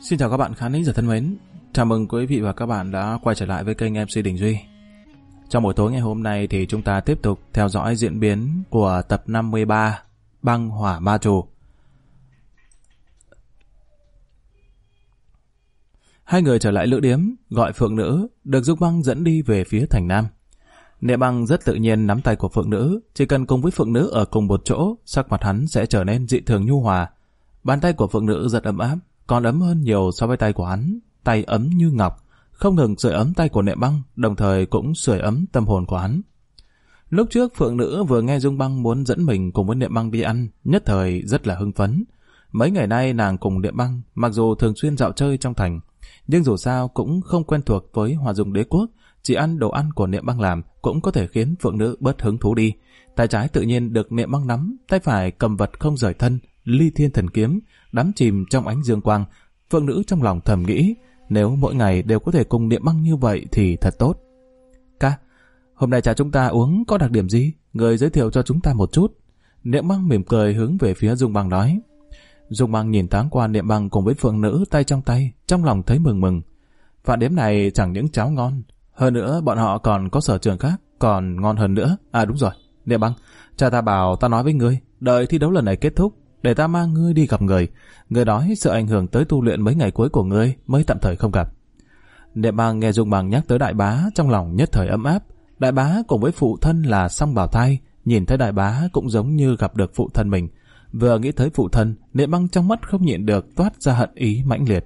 Xin chào các bạn khán thính giả thân mến. Chào mừng quý vị và các bạn đã quay trở lại với kênh MC Đình Duy. Trong buổi tối ngày hôm nay thì chúng ta tiếp tục theo dõi diễn biến của tập 53 Băng Hỏa Ma Trù. Hai người trở lại lữ điếm, gọi Phượng Nữ, được Dung Băng dẫn đi về phía thành Nam. Niệm Băng rất tự nhiên nắm tay của Phượng Nữ, chỉ cần cùng với Phượng Nữ ở cùng một chỗ, sắc mặt hắn sẽ trở nên dị thường nhu hòa. Bàn tay của Phượng Nữ rất ấm áp, còn ấm hơn nhiều so với tay của hắn, tay ấm như ngọc, không ngừng sưởi ấm tay của Niệm Băng, đồng thời cũng sưởi ấm tâm hồn của hắn. Lúc trước Phượng Nữ vừa nghe Dung Băng muốn dẫn mình cùng với Niệm Băng đi ăn, nhất thời rất là hưng phấn. Mấy ngày nay nàng cùng Niệm Băng, mặc dù thường xuyên dạo chơi trong thành, nhưng dù sao cũng không quen thuộc với Hòa Dung Đế Quốc, chỉ ăn đồ ăn của Niệm Băng làm cũng có thể khiến Phượng Nữ bớt hứng thú đi. Tay trái tự nhiên được Niệm Băng nắm, tay phải cầm vật không rời thân, Ly Thiên Thần Kiếm, đắm chìm trong ánh dương quang. Phượng Nữ trong lòng thầm nghĩ, nếu mỗi ngày đều có thể cùng Niệm Băng như vậy thì thật tốt. Ca, hôm nay trà chúng ta uống có đặc điểm gì? Người giới thiệu cho chúng ta một chút. Niệm Băng mỉm cười hướng về phía Dung Băng nói. Dung Băng nhìn thoáng qua Niệm Băng cùng với Phượng Nữ tay, trong lòng thấy mừng mừng. Vạn điếm này chẳng những cháo ngon, hơn nữa bọn họ còn có sở trường khác, còn ngon hơn nữa. À đúng rồi, Niệm Băng, cha ta bảo ta nói với ngươi, đợi thi đấu lần này kết thúc, để ta mang ngươi đi gặp người. Ngươi nói sợ ảnh hưởng tới tu luyện mấy ngày cuối của ngươi mới tạm thời không gặp. Niệm Băng nghe Dung Băng nhắc tới Đại Bá, trong lòng nhất thời ấm áp. Đại Bá cùng với phụ thân là Song Bảo Thai, nhìn thấy Đại Bá cũng giống như gặp được phụ thân mình. Vừa nghĩ tới phụ thân, Niệm Băng trong mắt không nhịn được toát ra hận ý mãnh liệt.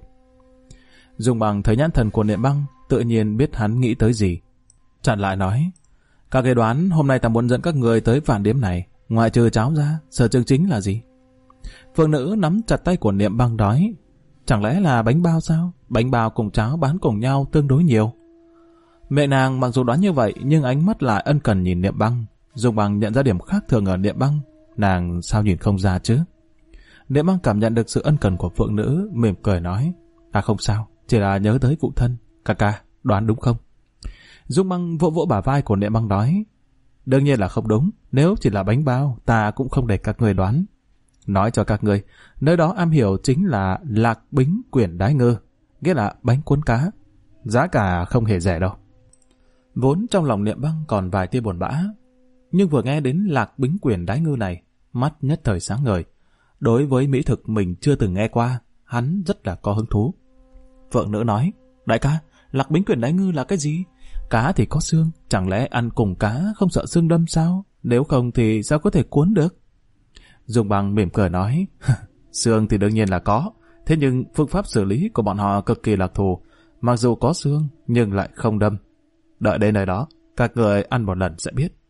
Dung Băng thấy nhãn thần của Niệm Băng, tự nhiên biết hắn nghĩ tới gì. Chặn lại nói, các người đoán hôm nay ta muốn dẫn các người tới vạn điếm này, ngoại trừ cháo ra, sở trường chính là gì? Phượng Nữ nắm chặt tay của Niệm Băng nói, chẳng lẽ là bánh bao sao? Bánh bao cùng cháo bán cùng nhau tương đối nhiều. Mẹ nàng mặc dù đoán như vậy nhưng ánh mắt lại ân cần nhìn Niệm Băng. Dung Băng nhận ra điểm khác thường ở Niệm Băng, nàng sao nhìn không ra chứ? Niệm Băng cảm nhận được sự ân cần của Phượng Nữ, mỉm cười nói, ta không sao, chỉ là nhớ tới phụ thân. Ca, đoán đúng không? Dung Băng vỗ vỗ bả vai của Niệm Băng nói, đương nhiên là không đúng, nếu chỉ là bánh bao, ta cũng không để các người đoán. Nói cho các người, nơi đó am hiểu chính là Lạc Bính Quyển Đái Ngư, nghĩa là bánh cuốn cá. Giá cả không hề rẻ đâu. Vốn trong lòng Niệm Băng còn vài tia buồn bã, nhưng vừa nghe đến Lạc Bính Quyển Đái Ngư này, mắt nhất thời sáng ngời. Đối với mỹ thực mình chưa từng nghe qua, hắn rất là có hứng thú. Phượng Nữ nói, đại ca, Lạc Bính Quyển Đái Ngư là cái gì? Cá thì có xương, chẳng lẽ ăn cùng cá không sợ xương đâm sao? Nếu không thì sao có thể cuốn được? Dung Băng mỉm cười nói, xương thì đương nhiên là có, thế nhưng phương pháp xử lý của bọn họ cực kỳ đặc thù, mặc dù có xương nhưng lại không đâm. Đợi đến nơi đó, các người ăn một lần sẽ biết.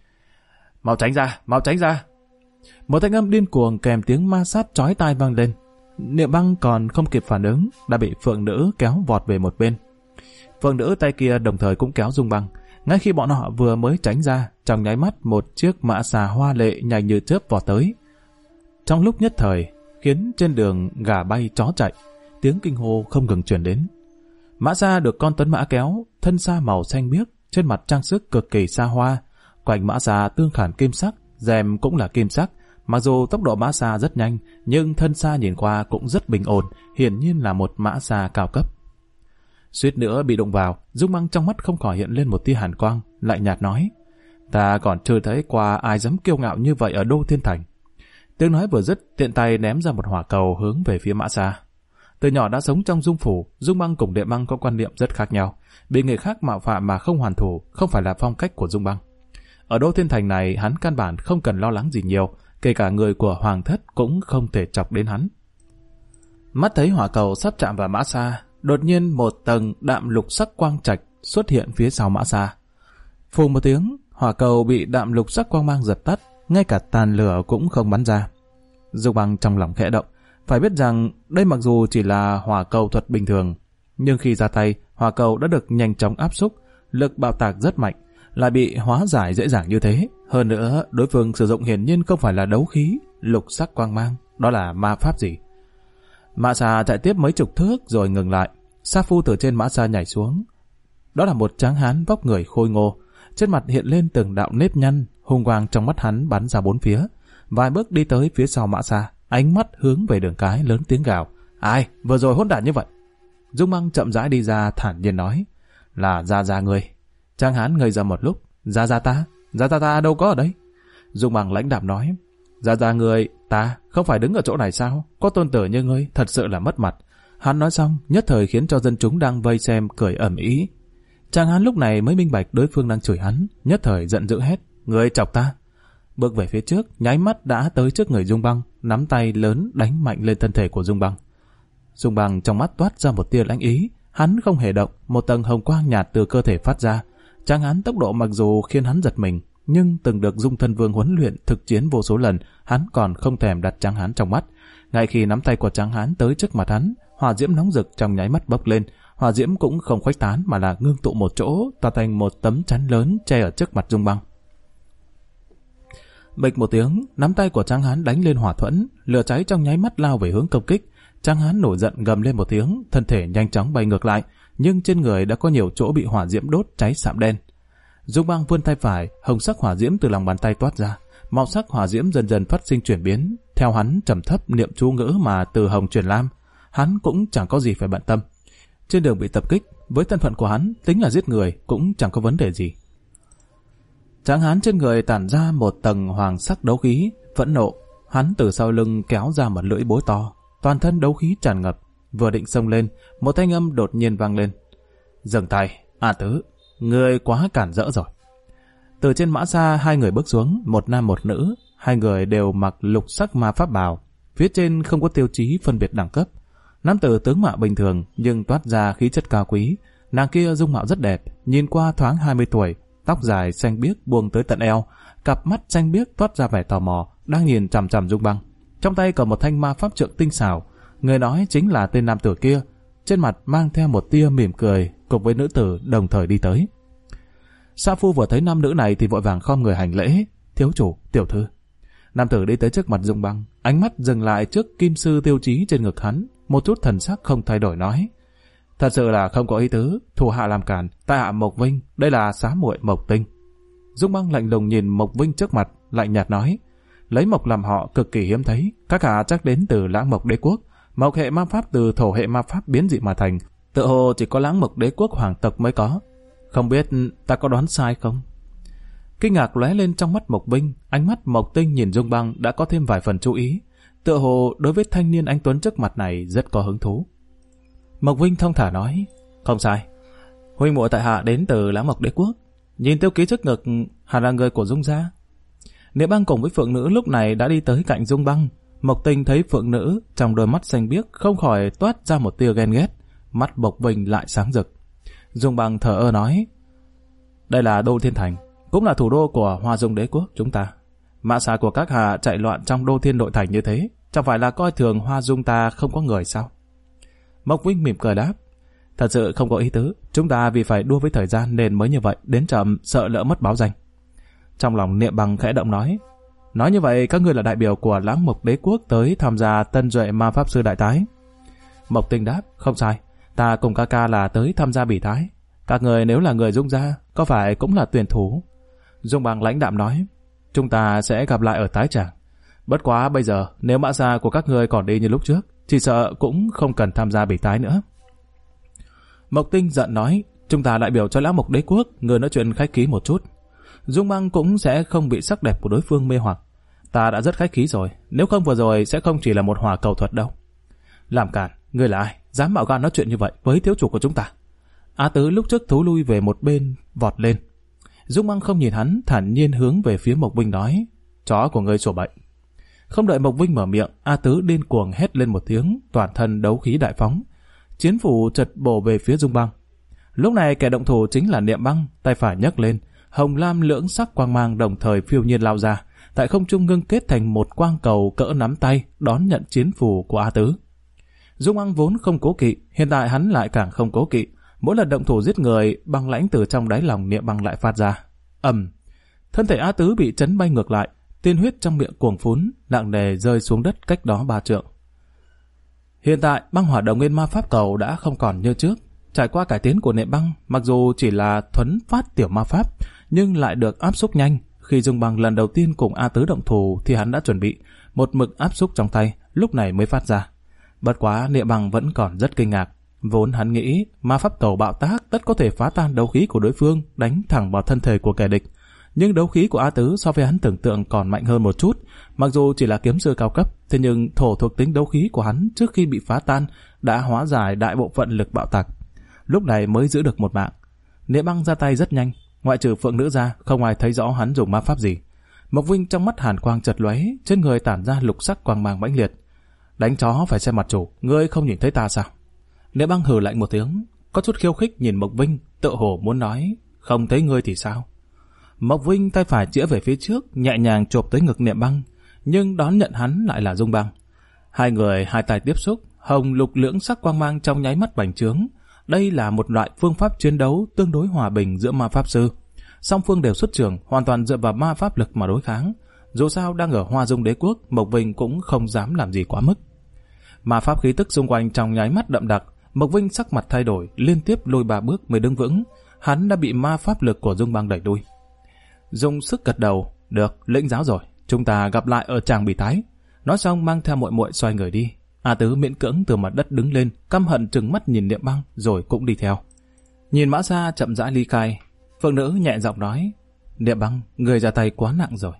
Mau tránh ra, mau tránh ra. Một thanh âm điên cuồng kèm tiếng ma sát chói tai vang lên. Niệm Băng còn không kịp phản ứng, đã bị Phượng Nữ kéo vọt về một bên. Phượng Nữ tay kia đồng thời cũng kéo Dung Băng. Ngay khi bọn họ vừa mới tránh ra, trong nháy mắt một chiếc mã xà hoa lệ nhanh như chớp vọt tới. Trong lúc nhất thời, khiến trên đường gà bay chó chạy, tiếng kinh hô không ngừng truyền đến. Mã xa được con tuấn mã kéo, thân xa màu xanh biếc, trên mặt trang sức cực kỳ xa hoa. Quanh mã xa tương khảm kim sắc, rèm cũng là kim sắc. Mặc dù tốc độ mã xa rất nhanh, nhưng thân xa nhìn qua cũng rất bình ổn, hiển nhiên là một mã xa cao cấp. Suýt nữa bị đụng vào, Dung Băng trong mắt không khỏi hiện lên một tia hàn quang, lạnh nhạt nói, ta còn chưa thấy qua ai dám kiêu ngạo như vậy ở Đô Thiên Thành. Tiếng nói vừa dứt, tiện tay ném ra một hỏa cầu hướng về phía mã xa. Từ nhỏ đã sống trong Dung phủ, Dung Băng cùng Niệm Băng có quan niệm rất khác nhau. Bị người khác mạo phạm mà không hoàn thủ, không phải là phong cách của Dung Băng. Ở Đô Thiên Thành này, hắn căn bản không cần lo lắng gì nhiều, kể cả người của Hoàng thất cũng không thể chọc đến hắn. Mắt thấy hỏa cầu sắp chạm vào mã xa, đột nhiên một tầng đạm lục sắc quang trạch xuất hiện phía sau mã xa. Phù một tiếng, hỏa cầu bị đạm lục sắc quang mang giật tắt, ngay cả tàn lửa cũng không bắn ra. Dung Băng trong lòng khẽ động, phải biết rằng đây mặc dù chỉ là hỏa cầu thuật bình thường, nhưng khi ra tay, hỏa cầu đã được nhanh chóng áp xúc, lực bạo tạc rất mạnh, lại bị hóa giải dễ dàng như thế. Hơn nữa, đối phương sử dụng hiển nhiên không phải là đấu khí, lục sắc quang mang, đó là ma pháp gì. Mã xà chạy tiếp mấy chục thước rồi ngừng lại. Sa Phu từ trên mã xà nhảy xuống. Đó là một tráng hán vóc người khôi ngô, trên mặt hiện lên từng đạo nếp nhăn, hung quang trong mắt hắn bắn ra bốn phía. Vài bước đi tới phía sau mã xà, ánh mắt hướng về đường cái lớn tiếng gào, Ai, vừa rồi hỗn đản như vậy? Dung Băng chậm rãi đi ra thản nhiên nói. Là Gia người. Trang Hán ngây ra một lúc. Gia ta đâu có ở đây. Dung Băng lãnh đạm nói. Gia người, ta không phải đứng ở chỗ này sao? Có tôn tử như ngươi, thật sự là mất mặt. Hắn nói xong, nhất thời khiến cho dân chúng đang vây xem cười ầm ĩ. Trang Hán lúc này mới minh bạch đối phương đang chửi hắn, nhất thời giận dữ hét. Ngươi chọc ta. Bước về phía trước, nháy mắt đã tới trước người Dung Băng, nắm tay lớn đánh mạnh lên thân thể của Dung Băng. Dung Băng trong mắt toát ra một tia lãnh ý, hắn không hề động, một tầng hồng quang nhạt từ cơ thể phát ra. Trang Hán tốc độ mặc dù khiến hắn giật mình, nhưng từng được Dung Thân Vương huấn luyện thực chiến vô số lần, hắn còn không thèm đặt Trang Hán trong mắt. Ngay khi nắm tay của Trang Hán tới trước mặt hắn, hỏa diễm nóng rực trong nháy mắt bốc lên, hỏa diễm cũng không khuếch tán mà là ngưng tụ một chỗ, tạo thành một tấm chắn lớn che ở trước mặt Dung Băng. Bịch một tiếng, nắm tay của Trang Hán đánh lên hỏa thuẫn, lửa cháy trong nháy mắt lao về hướng công kích. Trang Hán nổi giận gầm lên một tiếng, thân thể nhanh chóng bay ngược lại, nhưng trên người đã có nhiều chỗ bị hỏa diễm đốt cháy sạm đen. Dung Băng vươn tay phải, hồng sắc hỏa diễm từ lòng bàn tay toát ra, màu sắc hỏa diễm dần dần phát sinh chuyển biến, theo hắn trầm thấp niệm chú ngữ mà từ hồng chuyển lam. Hắn cũng chẳng có gì phải bận tâm. Trên đường bị tập kích, với thân phận của hắn, tính là giết người cũng chẳng có vấn đề gì. Tráng Hán trên người tản ra một tầng hoàng sắc đấu khí, phẫn nộ. Hắn từ sau lưng kéo ra một lưỡi búa to, toàn thân đấu khí tràn ngập. Vừa định xông lên, một thanh âm đột nhiên vang lên. Dừng tay, A Tứ, ngươi quá cản rỡ rồi. Từ trên mã xa hai người bước xuống, một nam một nữ, hai người đều mặc lục sắc ma pháp bào, phía trên không có tiêu chí phân biệt đẳng cấp. Nam tử tướng mạo bình thường nhưng toát ra khí chất cao quý, nàng kia dung mạo rất đẹp, nhìn qua thoáng 20 tuổi, tóc dài xanh biếc buông tới tận eo, cặp mắt xanh biếc toát ra vẻ tò mò, đang nhìn chằm chằm Dung Băng. Trong tay còn một thanh ma pháp trượng tinh xảo, người nói chính là tên nam tử kia, trên mặt mang theo một tia mỉm cười, cùng với nữ tử đồng thời đi tới. Sa Phu vừa thấy nam nữ này thì vội vàng khom người hành lễ. Thiếu chủ, tiểu thư. Nam tử đi tới trước mặt Dung Băng, ánh mắt dừng lại trước kim sư tiêu chí trên ngực hắn, một chút thần sắc không thay đổi nói: Thật sự là không có ý tứ, thủ hạ làm cản, tại hạ Mộc Vinh, đây là xá muội Mộc Tinh. Dung Băng lạnh lùng nhìn Mộc Vinh trước mặt, lạnh nhạt nói: Lấy Mộc làm họ cực kỳ hiếm thấy, các hạ chắc đến từ Lãng Mộc Đế quốc. Mộc hệ ma pháp từ thổ hệ ma pháp biến dị mà thành, tự hồ chỉ có Lãng Mộc Đế quốc hoàng tộc mới có. Không biết ta có đoán sai không? Kinh ngạc lóe lên trong mắt Mộc Vinh, ánh mắt Mộc Tinh nhìn Dung Băng đã có thêm vài phần chú ý, tựa hồ đối với thanh niên anh tuấn trước mặt này rất có hứng thú. Mộc Vinh thông thả nói: Không sai, huynh muội tại hạ đến từ Lãng Mộc Đế quốc, nhìn tiêu ký trước ngực hẳn là người của Dung gia. Niệm Băng cùng với Phượng Nữ lúc này đã đi tới cạnh Dung Băng. Mộc Tinh thấy Phượng Nữ trong đôi mắt xanh biếc không khỏi toát ra một tia ghen ghét, mắt Mộc Vinh lại sáng rực. Dung Băng thở ơ nói: Đây là Đô Thiên Thành, cũng là thủ đô của Hoa Dung Đế quốc chúng ta. Mã xà của các hạ chạy loạn trong Đô Thiên nội thành như thế, chẳng phải là coi thường Hoa Dung ta không có người sao? Mộc Vinh mỉm cười đáp: Thật sự không có ý tứ, chúng ta vì phải đua với thời gian nên mới như vậy, đến chậm sợ lỡ mất báo danh. Trong lòng Niệm Băng khẽ động nói: Nói như vậy các ngươi là đại biểu của Lãng Mộc Đế quốc tới tham gia Tân Duệ Ma Pháp Sư Đại Tái. Mộc Tinh đáp: Không sai, ta cùng ca ca là tới tham gia bỉ tái. Các người nếu là người Dung gia, có phải cũng là tuyển thủ? Dung Băng lãnh đạm nói: Chúng ta sẽ gặp lại ở tái tràng. Bất quá bây giờ nếu mã gia của các ngươi còn đi như lúc trước, chỉ sợ cũng không cần tham gia bỉ tái nữa. Mộc Tinh giận nói: Chúng ta đại biểu cho Lãng Mộc Đế quốc, người nói chuyện khách khí một chút. Dung Băng cũng sẽ không bị sắc đẹp của đối phương mê hoặc. Ta đã rất khách khí rồi, nếu không vừa rồi sẽ không chỉ là một hỏa cầu thuật đâu. Làm cản, ngươi là ai, dám mạo gan nói chuyện như vậy với thiếu chủ của chúng ta? Á Tứ lúc trước thối lui về một bên, vọt lên. Dung Băng không nhìn hắn, thản nhiên hướng về phía Mộc Vinh nói: Chó của ngươi sổ bệnh. Không đợi Mộc Vinh mở miệng, A Tứ điên cuồng hét lên một tiếng, toàn thân đấu khí đại phóng, chiến phủ chật bổ về phía Dung Băng. Lúc này kẻ động thủ chính là Niệm Băng, tay phải nhấc lên, hồng lam lưỡng sắc quang mang đồng thời phiêu nhiên lao ra, tại không trung ngưng kết thành một quang cầu cỡ nắm tay đón nhận chiến phủ của A Tứ. Dung Băng vốn không cố kỵ, hiện tại hắn lại càng không cố kỵ. Mỗi lần động thủ giết người, băng lãnh từ trong đáy lòng Niệm Băng lại phát ra. Ầm, thân thể A Tứ bị chấn bay ngược lại, tiên huyết trong miệng cuồng phún, nặng nề rơi xuống đất cách đó 3 trượng. Hiện tại băng hỏa đồng nguyên ma pháp cầu đã không còn như trước. Trải qua cải tiến của Niệm Băng, mặc dù chỉ là thuấn phát tiểu ma pháp, nhưng lại được áp xúc nhanh. Khi Dung Băng lần đầu tiên cùng A Tứ động thủ thì hắn đã chuẩn bị một mực áp xúc trong tay, lúc này mới phát ra. Bất quá Niệm Bằng vẫn còn rất kinh ngạc. Vốn hắn nghĩ ma pháp cầu bạo tác tất có thể phá tan đấu khí của đối phương, đánh thẳng vào thân thể của kẻ địch. Nhưng đấu khí của A Tứ so với hắn tưởng tượng còn mạnh hơn một chút. Mặc dù chỉ là kiếm sư cao cấp, thế nhưng thổ thuộc tính đấu khí của hắn trước khi bị phá tan đã hóa giải đại bộ phận lực bạo tạc. Lúc này mới giữ được một mạng. Niệm Băng ra tay rất nhanh, ngoại trừ Phượng Nữ ra, không ai thấy rõ hắn dùng ma pháp gì. Mộc Vinh trong mắt hàn quang chật lóe, trên người tản ra lục sắc quang mang mãnh liệt. Đánh chó phải xem mặt chủ, ngươi không nhìn thấy ta sao? Niệm Băng hừ lạnh một tiếng, có chút khiêu khích nhìn Mộc Vinh, tựa hồ muốn nói, không thấy ngươi thì sao? Mộc Vinh tay phải chĩa về phía trước, nhẹ nhàng chộp tới ngực Niệm Băng, nhưng đón nhận hắn lại là Dung Băng. Hai người hai tay tiếp xúc, hồng lục lưỡng sắc quang mang trong nháy mắt bành trướng. Đây là một loại phương pháp chiến đấu tương đối hòa bình giữa ma pháp sư. Song phương đều xuất trường, hoàn toàn dựa vào ma pháp lực mà đối kháng. Dù sao đang ở Hoa Dung Đế Quốc, Mộc Vinh cũng không dám làm gì quá mức. Ma pháp khí tức xung quanh trong nháy mắt đậm đặc, Mộc Vinh sắc mặt thay đổi, liên tiếp lùi 3 bước mới đứng vững. Hắn đã bị ma pháp lực của Dung Băng đẩy lui. Dùng sức gật đầu, được, lĩnh giáo rồi, chúng ta gặp lại ở tràng Bỉ Tái. Nói xong mang theo muội muội xoay người đi. A Tứ miễn cưỡng từ mặt đất đứng lên, căm hận trừng mắt nhìn Niệm Băng rồi cũng đi theo. Nhìn Mã Sa chậm rãi ly khai, Phượng Nữ nhẹ giọng nói, Niệm Băng, người ra tay quá nặng rồi.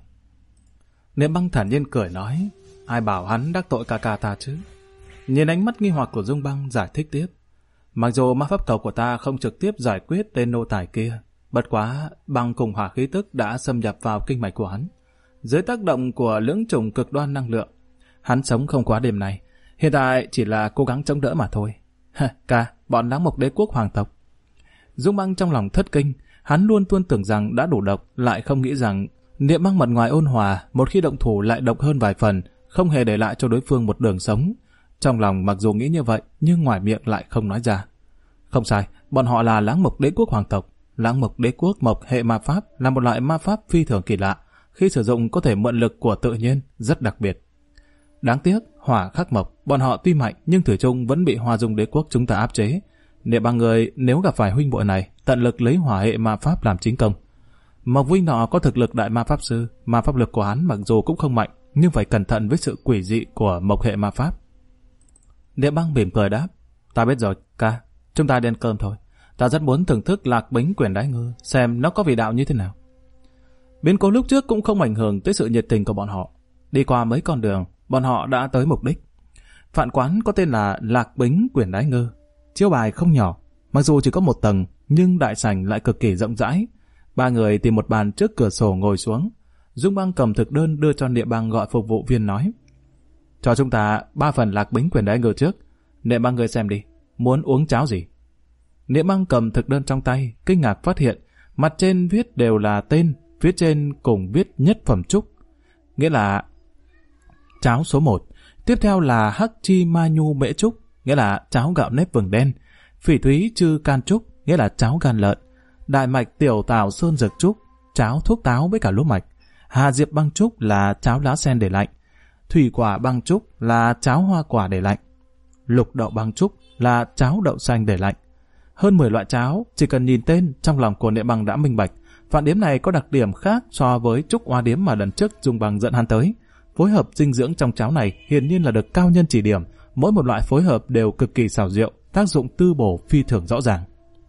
Niệm Băng thản nhiên cười nói, ai bảo hắn đắc tội ca ca ta chứ? Nhìn ánh mắt nghi hoặc của Dung Băng giải thích tiếp, mặc dù ma pháp cầu của ta không trực tiếp giải quyết tên nô tài kia, bất quá băng cùng hỏa khí tức đã xâm nhập vào kinh mạch của hắn. Dưới tác động của lưỡng chủng cực đoan năng lượng, hắn sống không quá đêm này, hiện tại chỉ là cố gắng chống đỡ mà thôi. Ca, bọn Láng Mộc Đế Quốc hoàng tộc. Dung Băng trong lòng thất kinh, hắn luôn tưởng rằng đã đủ độc, lại không nghĩ rằng Niệm Băng mặt ngoài ôn hòa, một khi động thủ lại độc hơn vài phần, không hề để lại cho đối phương một đường sống. Trong lòng mặc dù nghĩ như vậy, nhưng ngoài miệng lại không nói ra. Không sai, bọn họ là Láng Mộc Đế Quốc hoàng tộc. Láng Mộc Đế Quốc mộc hệ ma pháp là một loại ma pháp phi thường kỳ lạ, khi sử dụng có thể mượn lực của tự nhiên, rất đặc biệt. Đáng tiếc, hỏa khắc mộc, bọn họ tuy mạnh nhưng thủy chung vẫn bị Hoa Dung Đế Quốc chúng ta áp chế. Niệm Băng người nếu gặp phải huynh muội này, tận lực lấy hỏa hệ ma pháp làm chính công. Mộc Vinh nọ có thực lực đại ma pháp sư, ma pháp lực của hắn mặc dù cũng không mạnh, nhưng phải cẩn thận với sự quỷ dị của mộc hệ ma pháp. Niệm Băng mỉm cười đáp, ta biết rồi, ca, chúng ta đi ăn cơm thôi. Ta rất muốn thưởng thức Lạc Bính Quyển Đái Ngư, xem nó có vị đạo như thế nào. Biến cố lúc trước cũng không ảnh hưởng tới sự nhiệt tình của bọn họ. Đi qua mấy con đường, bọn họ đã tới mục đích. Phạn quán có tên là Lạc Bính Quyển Đái Ngư. Chiêu bài không nhỏ, mặc dù chỉ có 1 tầng, nhưng đại sảnh lại cực kỳ rộng rãi. 3 người tìm một bàn trước cửa sổ ngồi xuống. Dung Băng cầm thực đơn đưa cho Niệm Băng, gọi phục vụ viên nói, cho chúng ta 3 phần Lạc Bính Quyển Đái Ngư trước. Niệm Băng người xem đi, muốn uống cháo gì? Niệm Băng cầm thực đơn trong tay, kinh ngạc phát hiện mặt trên viết đều là tên, phía trên cùng viết nhất phẩm trúc, nghĩa là cháo số 1. Tiếp theo là hắc chi ma nhu mễ trúc, nghĩa là cháo gạo nếp vừng đen. Phỉ thúy chư can trúc, nghĩa là cháo gan lợn. Đại mạch tiểu tảo sơn dược trúc, cháo thuốc táo với cả lúa mạch. Hà diệp băng trúc là cháo lá sen để lạnh. Thủy quả băng trúc là cháo hoa quả để lạnh. Lục đậu băng trúc là cháo đậu xanh để lạnh. Hơn 10 loại cháo, chỉ cần nhìn tên, trong lòng của Niệm Băng đã minh bạch. Phạn điếm này có đặc điểm khác so với trúc hoa điếm mà lần trước Dung Băng dẫn hắn tới. Phối hợp dinh dưỡng trong cháo này hiển nhiên là được cao nhân chỉ điểm, mỗi một loại phối hợp đều cực kỳ xảo diệu, tác dụng tư bổ phi thường rõ ràng.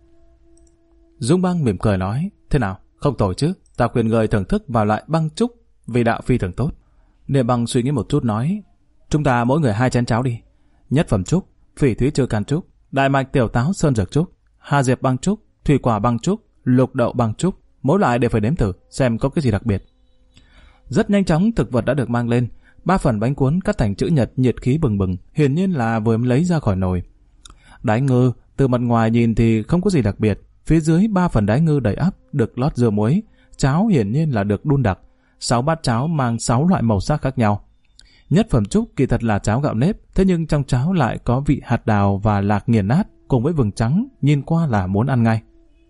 Dung Băng mỉm cười nói, thế nào, không tồi chứ, ta khuyên người thưởng thức vào loại băng trúc, vì đạo phi thường tốt. Niệm Băng suy nghĩ một chút nói, chúng ta mỗi người 2 chén cháo đi. Nhất phẩm trúc, phỉ thúy chư can trúc, đại mạch tiểu táo sơn dược trúc, hà diệp băng trúc, thủy quả băng trúc, lục đậu băng trúc, mỗi loại đều phải nếm thử xem có cái gì đặc biệt. Rất nhanh chóng thực vật đã được mang lên, 3 phần bánh cuốn cắt thành chữ nhật nhiệt khí bừng bừng, hiển nhiên là vừa mới lấy ra khỏi nồi. Đái ngư từ mặt ngoài nhìn thì không có gì đặc biệt, phía dưới 3 phần đái ngư đầy ắp được lót dưa muối, cháo hiển nhiên là được đun đặc, 6 bát cháo mang 6 loại màu sắc khác nhau. Nhất phẩm trúc kỳ thật là cháo gạo nếp, thế nhưng trong cháo lại có vị hạt đào và lạc nghiền nát cùng với vừng trắng, nhìn qua là muốn ăn ngay.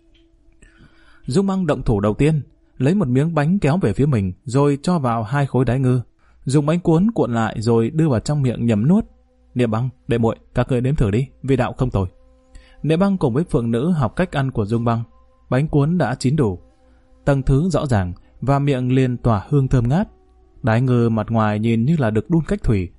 Dung Băng động thủ đầu tiên, lấy một miếng bánh kéo về phía mình, rồi cho vào 2 khối đái ngư, dùng bánh cuốn cuộn lại rồi đưa vào trong miệng nhấm nuốt. Niệm Băng, đệ muội, các ngươi nếm thử đi, vị đạo không tồi. Niệm Băng cùng với Phượng Nữ học cách ăn của Dung Băng. Bánh cuốn đã chín đủ, tầng thứ rõ ràng và miệng liền tỏa hương thơm ngát. Đái ngư mặt ngoài nhìn như là được đun cách thủy,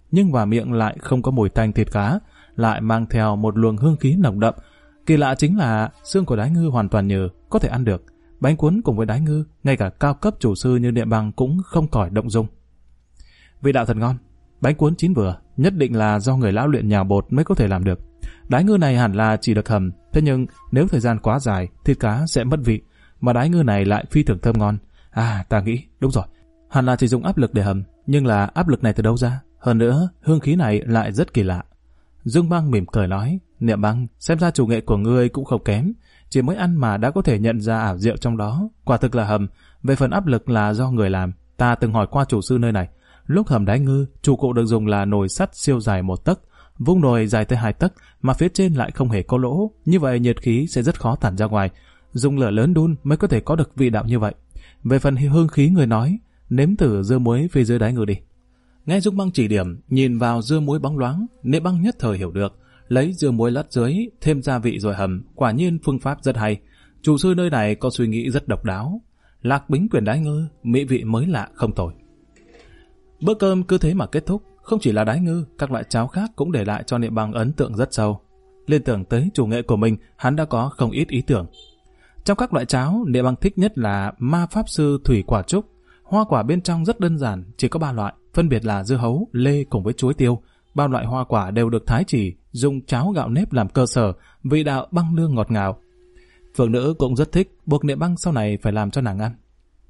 nhưng vào miệng lại không có mùi tanh thịt cá, lại mang theo một luồng hương khí nồng đậm. Kỳ lạ chính là xương của đái ngư hoàn toàn nhừ, có thể ăn được. Bánh cuốn cùng với đái ngư, ngay cả cao cấp chủ sư như Niệm Bằng cũng không khỏi động dung. Vị đạo thật ngon, bánh cuốn chín vừa, nhất định là do người lão luyện nhào bột mới có thể làm được. Đái ngư này hẳn là chỉ được hầm, thế nhưng nếu thời gian quá dài, thịt cá sẽ mất vị, mà đái ngư này lại phi thường thơm ngon. Ta nghĩ, đúng rồi, hẳn là chỉ dùng áp lực để hầm, nhưng là áp lực này từ đâu ra? Hơn nữa, hương khí này lại rất kỳ lạ. Dương Băng mỉm cười nói, Niệm Băng, xem ra chủ nghệ của ngươi cũng không kém, chỉ mới ăn mà đã có thể nhận ra ảo diệu trong đó, quả thực là hầm. Về phần áp lực là do người làm, ta từng hỏi qua chủ sư nơi này, lúc hầm đái ngư, chủ cụ được dùng là nồi sắt siêu dài 1 tấc, vung nồi dài tới 2 tấc, mà phía trên lại không hề có lỗ, như vậy nhiệt khí sẽ rất khó tản ra ngoài, dùng lửa lớn đun mới có thể có được vị đạo như vậy. Về phần hương khí người nói, nếm thử dưa muối phía dưới đái ngư đi. Nghe Dương Băng chỉ điểm, nhìn vào dưa muối bóng loáng, Niệm Băng nhất thời hiểu được, lấy dưa muối lát dưới, thêm gia vị rồi hầm, quả nhiên phương pháp rất hay. Chủ sư nơi này có suy nghĩ rất độc đáo. Lạc Bính quyển đái ngư, mỹ vị mới lạ không tồi. Bữa cơm cứ thế mà kết thúc, không chỉ là đái ngư, các loại cháo khác cũng để lại cho Niệm Băng ấn tượng rất sâu. Liên tưởng tới chủ nghệ của mình, hắn đã có không ít ý tưởng. Trong các loại cháo, Niệm Băng thích nhất là ma pháp sư thủy quả trúc. Hoa quả bên trong rất đơn giản, chỉ có 3 loại, phân biệt là dưa hấu, lê cùng với chuối tiêu. 3 loại hoa quả đều được thái chỉ, dùng cháo gạo nếp làm cơ sở, vị đạo băng lương ngọt ngào. Phượng nữ cũng rất thích, buộc Niệm Băng sau này phải làm cho nàng ăn.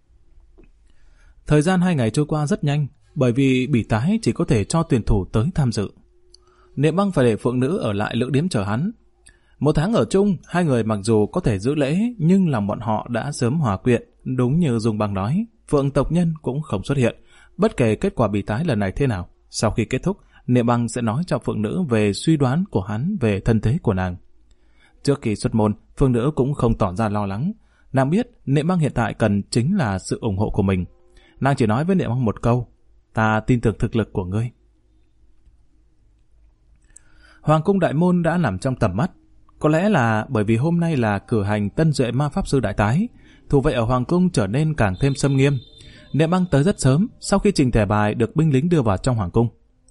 Thời gian 2 ngày trôi qua rất nhanh, bởi vì bỉ tái chỉ có thể cho tuyển thủ tới tham dự. Niệm Băng phải để Phượng nữ ở lại lữ điếm chờ hắn. 1 tháng ở chung, 2 người mặc dù có thể giữ lễ, nhưng lòng bọn họ đã sớm hòa quyện. Đúng như Dung Băng nói, Phượng tộc nhân cũng không xuất hiện, bất kể kết quả bỉ tái lần này thế nào. Sau khi kết thúc, Niệm Băng sẽ nói cho Phượng nữ về suy đoán của hắn về thân thế của nàng. Trước khi xuất môn, Phượng nữ cũng không tỏ ra lo lắng. Nàng biết Niệm Băng hiện tại cần chính là sự ủng hộ của mình. Nàng chỉ nói với Niệm Băng một câu, ta tin tưởng thực lực của ngươi. Hoàng cung đại môn đã nằm trong tầm mắt. Có lẽ là bởi vì hôm nay là cử hành tân duệ ma pháp sư đại tái, thủ vệ ở hoàng cung trở nên càng thêm xâm nghiêm. Niệm Băng tới rất sớm, sau khi trình thẻ bài được binh lính đưa vào trong hoàng cung.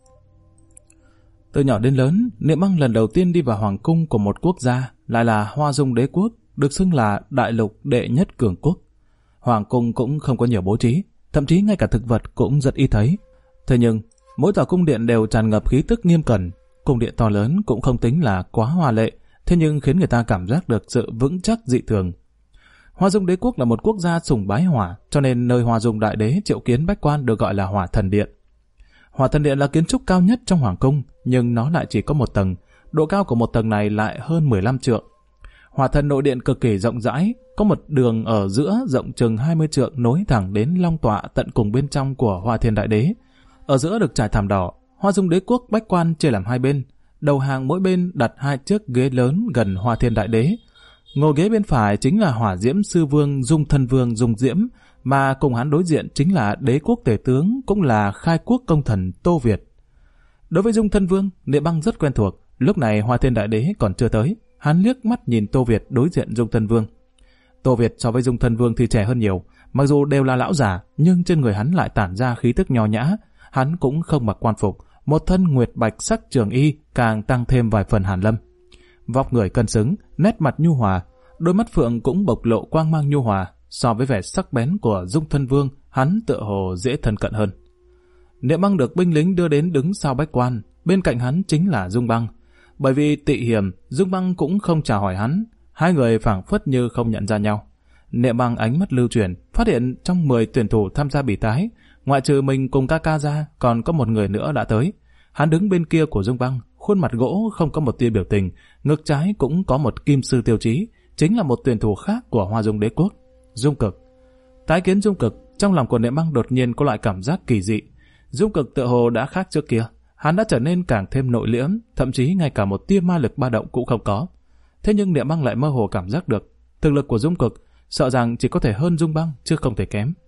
Từ nhỏ đến lớn, Niệm Băng lần đầu tiên đi vào hoàng cung của một quốc gia, lại là Hoa Dung đế quốc, được xưng là đại lục đệ nhất cường quốc. Hoàng cung cũng không có nhiều bố trí, thậm chí ngay cả thực vật cũng rất ít thấy. Thế nhưng, mỗi tòa cung điện đều tràn ngập khí tức nghiêm cẩn. Cung điện to lớn cũng không tính là quá hoa lệ, thế nhưng khiến người ta cảm giác được sự vững chắc dị thường. Hoa Dung đế quốc là một quốc gia sùng bái hỏa, cho nên nơi Hoa Dung đại đế triệu kiến bách quan được gọi là Hỏa Thần Điện. Hỏa Thần Điện là kiến trúc cao nhất trong hoàng cung, nhưng nó lại chỉ có 1 tầng, độ cao của 1 tầng này lại hơn 15 trượng. Hỏa Thần nội điện cực kỳ rộng rãi, có một đường ở giữa rộng chừng 20 trượng nối thẳng đến long tọa tận cùng bên trong của Hoa Thiên đại đế. Ở giữa được trải thảm đỏ. Hoa Dung đế quốc bách quan chia làm 2 bên, đầu hàng mỗi bên đặt 2 chiếc ghế lớn gần Hoa Thiên đại đế. Ngồi ghế bên phải chính là Hỏa Diễm sư vương Dung Thân vương Dung Diễm, mà cùng hắn đối diện chính là đế quốc tể tướng, cũng là khai quốc công thần Tô Việt. Đối với Dung Thân vương, Niệm Băng rất quen thuộc. Lúc này Hoa Thiên đại đế còn chưa tới, hắn liếc mắt nhìn Tô Việt đối diện Dung Thân vương. Tô Việt so với Dung Thân vương thì trẻ hơn nhiều, mặc dù đều là lão già, nhưng trên người hắn lại tản ra khí tức nho nhã. Hắn cũng không mặc quan phục, một thân nguyệt bạch sắc trường y càng tăng thêm vài phần hàn lâm. Vóc người cân xứng, nét mặt nhu hòa, đôi mắt phượng cũng bộc lộ quang mang nhu hòa. So với vẻ sắc bén của Dung Thân vương, hắn tựa hồ dễ thân cận hơn. Niệm Băng được binh lính đưa đến đứng sau bách quan, bên cạnh hắn chính là Dung Băng. Bởi vì tị hiểm, Dung Băng cũng không chào hỏi hắn, 2 người phảng phất như không nhận ra nhau. Niệm Băng ánh mắt lưu chuyển, phát hiện trong 10 tuyển thủ tham gia bỉ tái, ngoại trừ mình cùng ca ca ra, còn có một người nữa đã tới. Hắn đứng bên kia của Dung Băng, khuôn mặt gỗ không có một tia biểu tình, ngực trái cũng có một kim sư tiêu chí, chính là một tuyển thủ khác của Hoa Dung đế quốc, Dung Cực. Tái kiến Dung Cực, trong lòng của Niệm Băng đột nhiên có loại cảm giác kỳ dị. Dung Cực tựa hồ đã khác trước kia, hắn đã trở nên càng thêm nội liễm, thậm chí ngay cả một tia ma lực ba động cũng không có. Thế nhưng Niệm Băng lại mơ hồ cảm giác được, thực lực của Dung Cực sợ rằng chỉ có thể hơn Dung Băng chứ không thể kém.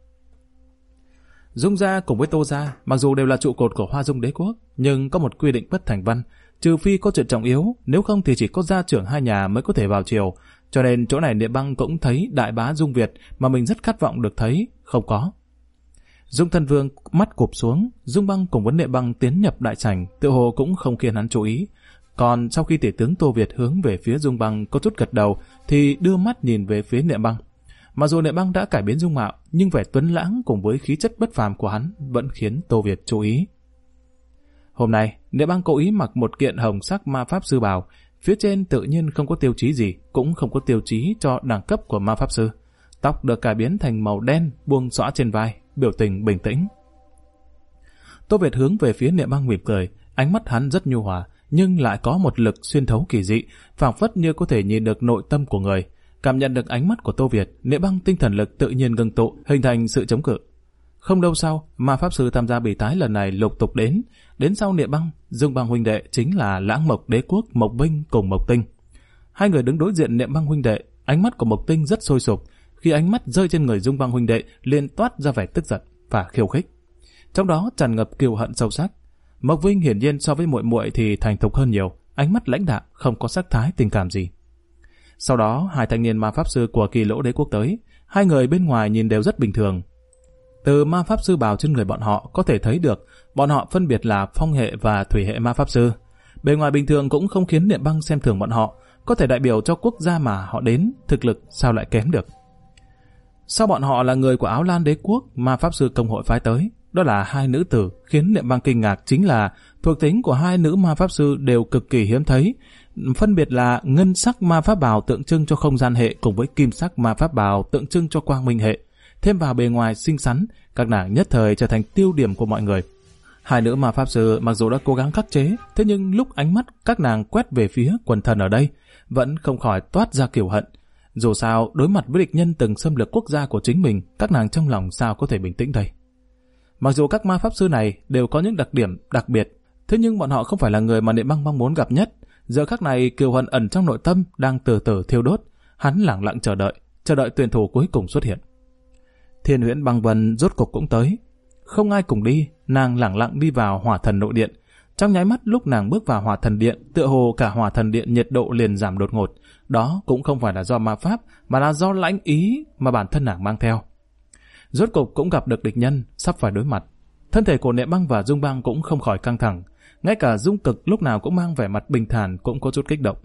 Dung gia cùng với Tô gia mặc dù đều là trụ cột của Hoa Dung đế quốc, nhưng có một quy định bất thành văn, trừ phi có chuyện trọng yếu, nếu không thì chỉ có gia trưởng 2 nhà mới có thể vào triều. Cho nên chỗ này Niệm Băng cũng thấy đại bá Dung Việt mà mình rất khát vọng được thấy, không có. Dung Thân Vương mắt cụp xuống, Dung Băng cùng với Niệm Băng tiến nhập đại sảnh, tựa hồ cũng không khiến hắn chú ý. Còn sau khi tể tướng Tô Việt hướng về phía Dung Băng có chút gật đầu, thì đưa mắt nhìn về phía Niệm Băng. Mặc dù Niệm Băng đã cải biến dung mạo, nhưng vẻ tuấn lãng cùng với khí chất bất phàm của hắn vẫn khiến Tô Việt chú ý. Hôm nay, Niệm Băng cố ý mặc một kiện hồng sắc ma pháp sư bào, phía trên tự nhiên không có tiêu chí gì, cũng không có tiêu chí cho đẳng cấp của ma pháp sư. Tóc được cải biến thành màu đen, buông xõa trên vai, biểu tình bình tĩnh. Tô Việt hướng về phía Niệm Băng mỉm cười, ánh mắt hắn rất nhu hòa, nhưng lại có một lực xuyên thấu kỳ dị, phảng phất như có thể nhìn được nội tâm của người. Cảm nhận được ánh mắt của Tô Việt, Niệm Băng tinh thần lực tự nhiên ngưng tụ, hình thành sự chống cự. Không lâu sau, ma pháp sư tham gia bỉ tái lần này lục tục đến sau Niệm Băng, Dung Băng huynh đệ chính là Lãng Mộc Đế Quốc Mộc Vinh cùng Mộc Tinh. Hai người đứng đối diện Niệm Băng huynh đệ, ánh mắt của Mộc Tinh rất sôi sục, khi ánh mắt rơi trên người Dung Băng huynh đệ liền toát ra vẻ tức giận và khiêu khích, trong đó tràn ngập kiêu hận sâu sắc. Mộc Vinh hiển nhiên so với muội muội thì thành thục hơn nhiều, ánh mắt lãnh đạm, không có sắc thái tình cảm gì. Sau đó, hai thanh niên ma pháp sư của Kỳ Lỗ Đế Quốc tới, hai người bên ngoài nhìn đều rất bình thường. Từ ma pháp sư bào trên người bọn họ có thể thấy được, bọn họ phân biệt là phong hệ và thủy hệ ma pháp sư. Bề ngoài bình thường cũng không khiến Niệm Băng xem thường bọn họ, có thể đại biểu cho quốc gia mà họ đến, thực lực sao lại kém được. Sau bọn họ là người của Áo Lan Đế Quốc, ma pháp sư công hội phái tới, đó là hai nữ tử. Khiến Niệm Băng kinh ngạc chính là thuộc tính của hai nữ ma pháp sư đều cực kỳ hiếm thấy, phân biệt là ngân sắc ma pháp bào tượng trưng cho không gian hệ cùng với kim sắc ma pháp bào tượng trưng cho quang minh hệ. Thêm vào bề ngoài xinh xắn, các nàng nhất thời trở thành tiêu điểm của mọi người. Hai nữ ma pháp sư mặc dù đã cố gắng khắc chế, thế nhưng lúc ánh mắt các nàng quét về phía quần thần ở đây, vẫn không khỏi toát ra kiêu hận. Dù sao, đối mặt với địch nhân từng xâm lược quốc gia của chính mình, các nàng trong lòng sao có thể bình tĩnh đây. Mặc dù các ma pháp sư này đều có những đặc điểm đặc biệt, thế nhưng bọn họ không phải là người mà Niệm Băng mong muốn gặp nhất. Giờ khắc này, kiêu hận ẩn trong nội tâm đang từ từ thiêu đốt. Hắn lẳng lặng chờ đợi tuyển thủ cuối cùng xuất hiện. Thiên Huyễn Băng Vân rốt cục cũng tới. Không ai cùng đi, nàng lẳng lặng đi vào Hỏa Thần Nội Điện. Trong nháy mắt lúc nàng bước vào Hỏa Thần Điện, tựa hồ cả Hỏa Thần Điện nhiệt độ liền giảm đột ngột. Đó cũng không phải là do ma pháp, mà là do lãnh ý mà bản thân nàng mang theo. Rốt cục cũng gặp được địch nhân sắp phải đối mặt. Thân thể của Niệm Băng và Dung Băng cũng không khỏi căng thẳng, ngay cả Dung Cực lúc nào cũng mang vẻ mặt bình thản cũng có chút kích động.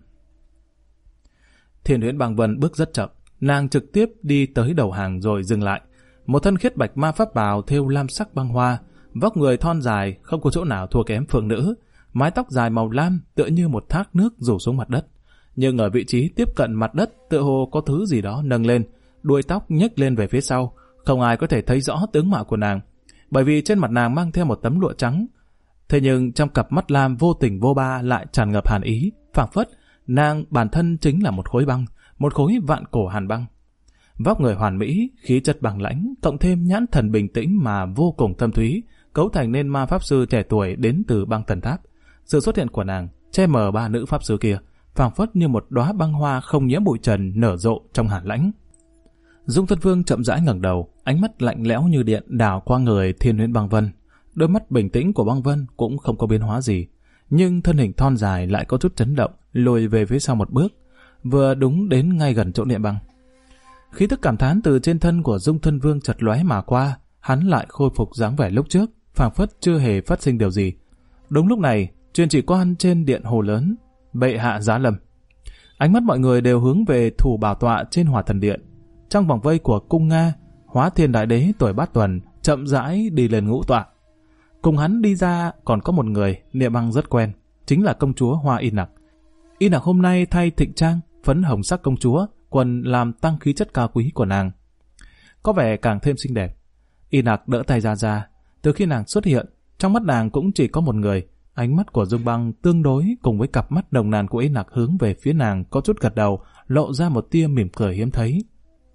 Thiên Huyễn Băng Vân bước rất chậm, nàng trực tiếp đi tới đầu hàng rồi dừng lại. Một thân khiết bạch ma pháp bào thêu lam sắc băng hoa, vóc người thon dài không có chỗ nào thua kém phượng nữ, mái tóc dài màu lam tựa như một thác nước rủ xuống mặt đất, nhưng ở vị trí tiếp cận mặt đất tựa hồ có thứ gì đó nâng lên, đuôi tóc nhấc lên về phía sau, không ai có thể thấy rõ tướng mạo của nàng, bởi vì trên mặt nàng mang theo một tấm lụa trắng. Thế nhưng trong cặp mắt lam vô tình vô ba lại tràn ngập hàn ý, phảng phất nàng bản thân chính là một khối băng, một khối vạn cổ hàn băng. Vóc người hoàn mỹ, khí chất bằng lãnh, cộng thêm nhãn thần bình tĩnh mà vô cùng thâm thúy, cấu thành nên ma pháp sư trẻ tuổi đến từ băng thần tháp. Sự xuất hiện của nàng che mờ ba nữ pháp sư kia, phảng phất như một đóa băng hoa không nhiễm bụi trần nở rộ trong hàn lãnh. Dung Thân Vương chậm rãi ngẩng đầu, ánh mắt lạnh lẽo như điện đảo qua người Thiên Huyễn Băng Vân. Đôi mắt bình tĩnh của Băng Vân cũng không có biến hóa gì, nhưng thân hình thon dài lại có chút chấn động, lùi về phía sau một bước, vừa đúng đến ngay gần chỗ Niệm Băng. Khí tức cảm thán từ trên thân của Dung Thân Vương chợt lóe mà qua, hắn lại khôi phục dáng vẻ lúc trước, phảng phất chưa hề phát sinh điều gì. Đúng lúc này, truyền chỉ quan trên điện hồ lớn, bệ hạ giá lâm. Ánh mắt mọi người đều hướng về thủ bảo tọa trên Hỏa Thần Điện. Trong vòng vây của cung Nga, Hóa Thiên Đại Đế tuổi Bát Tuần chậm rãi đi lên ngũ tọa. Cùng hắn đi ra còn có một người Niệm Băng rất quen, chính là công chúa Hoa Y Nặc. Y Nặc hôm nay thay thịnh trang phấn hồng sắc công chúa, quần làm tăng khí chất cao quý của nàng, có vẻ càng thêm xinh đẹp. Y Nặc đỡ tay ra. Từ khi nàng xuất hiện, trong mắt nàng cũng chỉ có một người. Ánh mắt của Dung Băng tương đối cùng với cặp mắt nồng nàn của Y Nặc hướng về phía nàng, có chút gật đầu, lộ ra một tia mỉm cười hiếm thấy.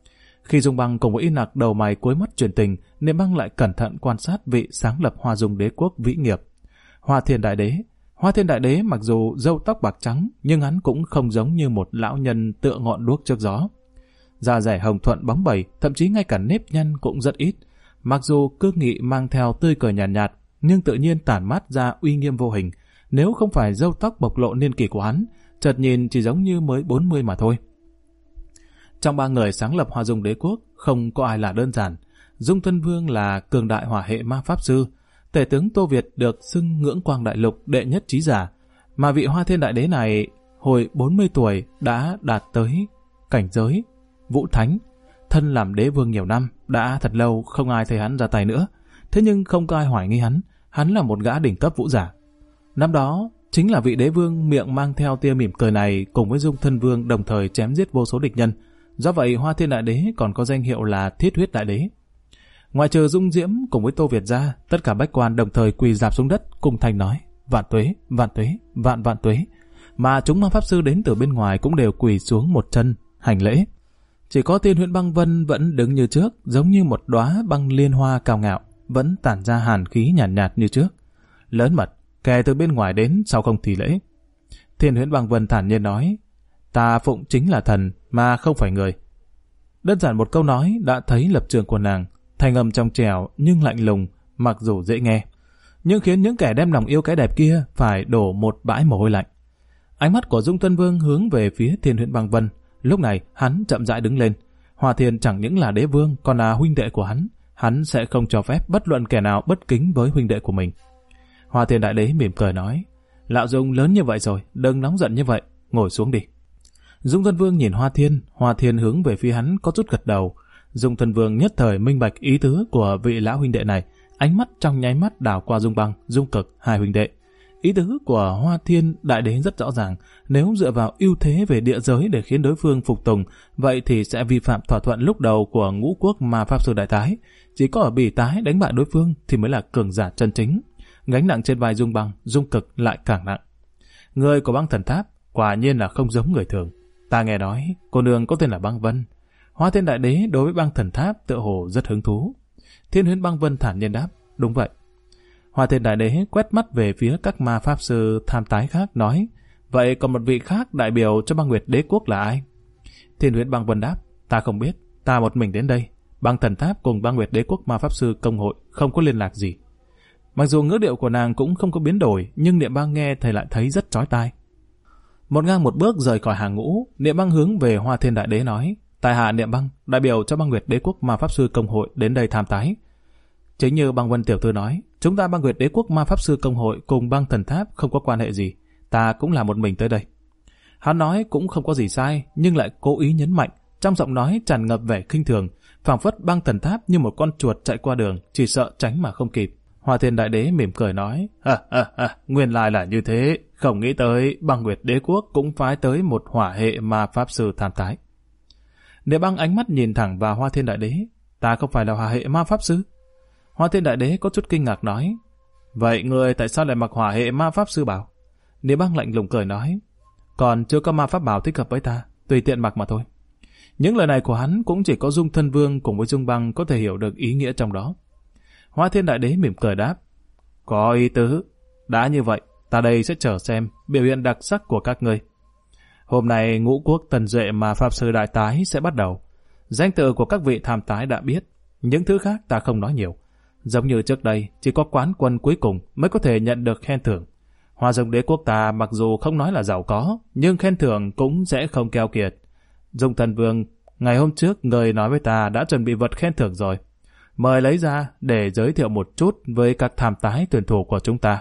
Khi Dung Băng cùng với Y Nặc đầu mày cuối mắt truyền tình, Niệm Băng lại cẩn thận quan sát vị sáng lập Hoa Dung Đế Quốc vĩ nghiệp, Hoa Thiên Đại Đế. Hoa Thiên Đại Đế mặc dù râu tóc bạc trắng, nhưng hắn cũng không giống như một lão nhân tựa ngọn đuốc trước gió. Da dẻ hồng thuận bóng bẩy, thậm chí ngay cả nếp nhăn cũng rất ít. Mặc dù cương nghị mang theo tươi cười nhàn nhạt, nhưng tự nhiên tản mát ra uy nghiêm vô hình. Nếu không phải râu tóc bộc lộ niên kỷ của hắn, chợt nhìn chỉ giống như mới 40 mà thôi. Trong ba người sáng lập Hoa Dung Đế Quốc, không có ai là đơn giản. Dung Thân Vương là cường đại hỏa hệ ma pháp sư, tể tướng Tô Việt được xưng ngưỡng quang đại lục đệ nhất trí giả, mà vị Hoa Thiên Đại Đế này hồi 40 tuổi đã đạt tới cảnh giới vũ thánh, thân làm đế vương nhiều năm, đã thật lâu không ai thấy hắn ra tay nữa. Thế nhưng không có ai hoài nghi hắn là một gã đỉnh cấp vũ giả. Năm đó, chính là vị đế vương miệng mang theo tia mỉm cười này cùng với Dung Thân Vương đồng thời chém giết vô số địch nhân. Do vậy, Hoa Thiên Đại Đế còn có danh hiệu là Thiết Huyết Đại Đế. Ngoài trừ Dung Diễm cùng với Tô Việt ra, tất cả bách quan đồng thời quỳ rạp xuống đất cùng thanh nói: vạn tuế, vạn tuế, vạn vạn tuế. Mà chúng ma pháp sư đến từ bên ngoài cũng đều quỳ xuống một chân hành lễ. Chỉ có Thiên Huyễn Băng Vân vẫn đứng như trước, giống như một đóa băng liên hoa cao ngạo, vẫn tản ra hàn khí nhàn nhạt như trước. Lớn mật, kẻ từ bên ngoài đến sao không thì lễ? Thiên Huyễn Băng Vân thản nhiên nói: ta phụng chính là thần mà không phải người. Đơn giản một câu nói đã thấy lập trường của nàng, thanh âm trong trẻo nhưng lạnh lùng, mặc dù dễ nghe, nhưng khiến những kẻ đem lòng yêu cái đẹp kia phải đổ một bãi mồ hôi lạnh. Ánh mắt của Dung Thân Vương hướng về phía Thiên Huyễn Băng Vân. Lúc này hắn chậm rãi đứng lên. Hoa Thiên chẳng những là đế vương, còn là huynh đệ của hắn sẽ không cho phép bất luận kẻ nào bất kính với huynh đệ của mình. Hoa Thiên Đại Đế mỉm cười nói: lão Dung lớn như vậy rồi, đừng nóng giận như vậy, ngồi xuống đi. Dung Thân Vương nhìn Hoa Thiên hướng về phía hắn có chút gật đầu. Dung Thân Vương nhất thời minh bạch ý tứ của vị lão huynh đệ này, ánh mắt trong nháy mắt đảo qua Dung Băng, Dung Cực hai huynh đệ. Ý tứ của Hoa Thiên Đại Đế rất rõ ràng, nếu dựa vào ưu thế về địa giới để khiến đối phương phục tùng, vậy thì sẽ vi phạm thỏa thuận lúc đầu của Ngũ Quốc Ma Pháp Sư Đại Tái. Chỉ có ở Bỉ Tái đánh bại đối phương thì mới là cường giả chân chính. Gánh nặng trên vai Dung Băng, Dung Cực lại càng nặng. Người của Băng Thần Tháp quả nhiên là không giống người thường. Ta nghe nói cô nương có tên là Băng Vân. Hoa Thiên Đại Đế đối với Băng Thần Tháp tựa hồ rất hứng thú. Thiên Huyễn Băng Vân thản nhiên đáp: đúng vậy. Hoa Thiên Đại Đế quét mắt về phía các ma pháp sư tham tái khác nói: vậy còn một vị khác đại biểu cho Băng Nguyệt Đế Quốc là ai? Thiên Huyễn Băng Vân đáp: ta không biết, ta một mình đến đây. Băng Thần Tháp cùng Băng Nguyệt Đế Quốc ma pháp sư công hội không có liên lạc gì. Mặc dù ngữ điệu của nàng cũng không có biến đổi, nhưng Niệm Băng nghe thì lại thấy rất chói tai. Một ngang một bước rời khỏi hàng ngũ, Niệm Băng hướng về Hoa Thiên Đại Đế nói: tại hạ Niệm Băng, đại biểu cho Băng Nguyệt Đế Quốc ma pháp sư công hội đến đây tham tái. Chính như Băng Vân tiểu thư nói, chúng ta Băng Nguyệt Đế Quốc ma pháp sư công hội cùng Băng Thần Tháp không có quan hệ gì, ta cũng là một mình tới đây. Hắn nói cũng không có gì sai, nhưng lại cố ý nhấn mạnh, trong giọng nói tràn ngập vẻ khinh thường, phảng phất Băng Thần Tháp như một con chuột chạy qua đường, chỉ sợ tránh mà không kịp. Hoa Thiên Đại Đế mỉm cười nói: nguyên lai là như thế, không nghĩ tới Băng Nguyệt Đế Quốc cũng phái tới một hỏa hệ ma pháp sư tham tái. Niệm Băng ánh mắt nhìn thẳng vào Hoa Thiên Đại Đế: ta không phải là hỏa hệ ma pháp sư? Hoa Thiên Đại Đế có chút kinh ngạc nói: vậy người tại sao lại mặc hỏa hệ ma pháp sư bào? Niệm Băng lạnh lùng cười nói: còn chưa có ma pháp bào thích hợp với ta, tùy tiện mặc mà thôi. Những lời này của hắn cũng chỉ có Dung Thân Vương cùng với Dung Băng có thể hiểu được ý nghĩa trong đó. Hoa Thiên Đại Đế mỉm cười đáp: có ý tứ. Đã như vậy, ta đây sẽ chờ xem biểu hiện đặc sắc của các ngươi. Hôm nay Ngũ Quốc Tần Duệ mà Pháp Sư Đại Tái sẽ bắt đầu. Danh tự của các vị tham tái đã biết, những thứ khác ta không nói nhiều. Giống như trước đây, chỉ có quán quân cuối cùng mới có thể nhận được khen thưởng. Hoa Dung Đế Quốc ta mặc dù không nói là giàu có, nhưng khen thưởng cũng sẽ không keo kiệt. Dung Thần Vương, ngày hôm trước người nói với ta đã chuẩn bị vật khen thưởng rồi. Mời lấy ra để giới thiệu một chút với các tham tái tuyển thủ của chúng ta.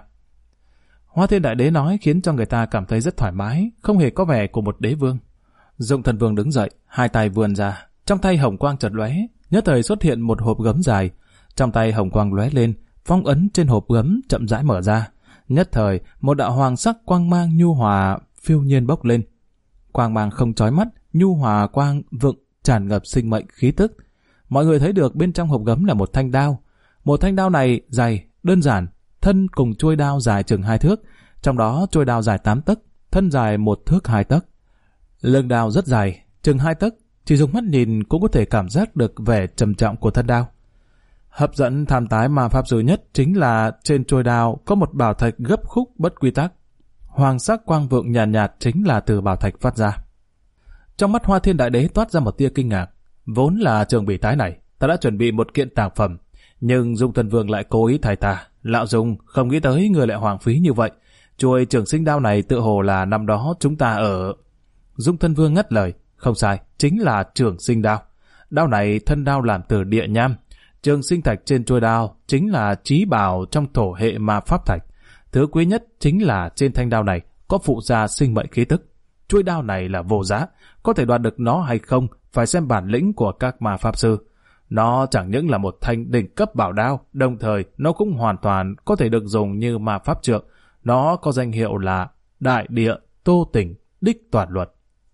Hoa Thiên Đại Đế nói khiến cho người ta cảm thấy rất thoải mái, không hề có vẻ của một đế vương. Dung Thần Vương đứng dậy, hai tay vươn ra, trong tay hồng quang chợt lóe, nhất thời xuất hiện một hộp gấm dài. Trong tay hồng quang lóe lên, phong ấn trên hộp gấm chậm rãi mở ra. Nhất thời, một đạo hoàng sắc quang mang nhu hòa phiêu nhiên bốc lên. Quang mang không chói mắt, nhu hòa quang vựng tràn ngập sinh mệnh khí tức. Mọi người thấy được bên trong hộp gấm là một thanh đao. Một thanh đao này dày, đơn giản, thân cùng chuôi đao dài chừng 2 thước, trong đó chuôi đao dài 8 tấc, thân dài 1 thước 2 tấc. Lưng đao rất dài, chừng 2 tấc, chỉ dùng mắt nhìn cũng có thể cảm giác được vẻ trầm trọng của thân đao. Hấp dẫn tham tái ma pháp sư nhất chính là trên chuôi đao có một bảo thạch gấp khúc bất quy tắc. Hoàng sắc quang vượng nhàn nhạt chính là từ bảo thạch phát ra. Trong mắt Hoa Thiên Đại Đế toát ra một tia kinh ngạc. Vốn là trường Bỉ Tái này, ta đã chuẩn bị một kiện tàng phẩm, nhưng Dung Thần Vương lại cố ý thay ta. Lão Dung, không nghĩ tới người lại hoang phí như vậy. Chuôi trường sinh đao này tự hồ là năm đó chúng ta ở... Dung Thân Vương ngắt lời: không sai, chính là trường sinh đao. Đao này thân đao làm từ địa nham. Trường sinh thạch trên chuôi đao chính là chí bảo trong thổ hệ ma pháp thạch. Thứ quý nhất chính là trên thanh đao này có phụ gia sinh mệnh khí tức. Chuôi đao này là vô giá, có thể đoạt được nó hay không phải xem bản lĩnh của các ma pháp sư. Nó chẳng những là một thanh đỉnh cấp bảo đao, đồng thời nó cũng hoàn toàn có thể được dùng như ma pháp trượng. Nó có danh hiệu là Đại Địa Tô Tỉnh Đích Toàn Luật.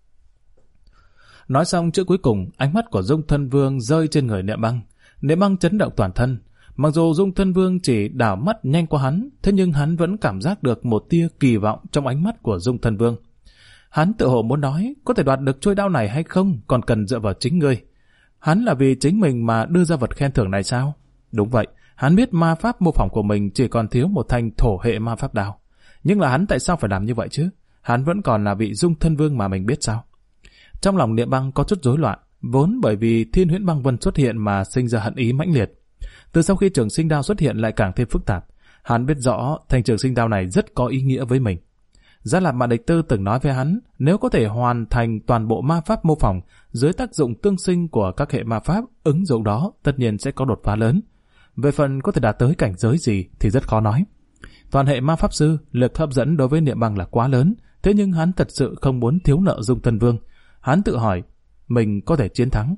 Nói xong chữ cuối cùng, ánh mắt của Dung Thân Vương rơi trên người Niệm Băng. Niệm Băng chấn động toàn thân. Mặc dù Dung Thân Vương chỉ đảo mắt nhanh qua hắn, thế nhưng hắn vẫn cảm giác được một tia kỳ vọng trong ánh mắt của Dung Thân Vương. Hắn tự hồ muốn nói, có thể đoạt được chuôi đao này hay không còn cần dựa vào chính ngươi. Hắn là vì chính mình mà đưa ra vật khen thưởng này sao? Đúng vậy, hắn biết ma pháp mô phỏng của mình chỉ còn thiếu một thanh thổ hệ ma pháp đao. Nhưng là hắn tại sao phải làm như vậy chứ? Hắn vẫn còn là vị Dung Thân Vương mà mình biết sao? Trong lòng Niệm Băng có chút rối loạn, vốn bởi vì Thiên Huyễn Băng Vân xuất hiện mà sinh ra hận ý mãnh liệt. Từ sau khi trường sinh đao xuất hiện lại càng thêm phức tạp. Hắn biết rõ thanh trường sinh đao này rất có ý nghĩa với mình. Gia Lạp Mạn Địch Tư từng nói với hắn, nếu có thể hoàn thành toàn bộ ma pháp mô phỏng dưới tác dụng tương sinh của các hệ ma pháp, ứng dụng đó tất nhiên sẽ có đột phá lớn. Về phần có thể đạt tới cảnh giới gì thì rất khó nói. Toàn hệ ma pháp sư, lực hấp dẫn đối với Niệm Băng là quá lớn, thế nhưng hắn thật sự không muốn thiếu nợ Dung Thân Vương. Hắn tự hỏi, mình có thể chiến thắng.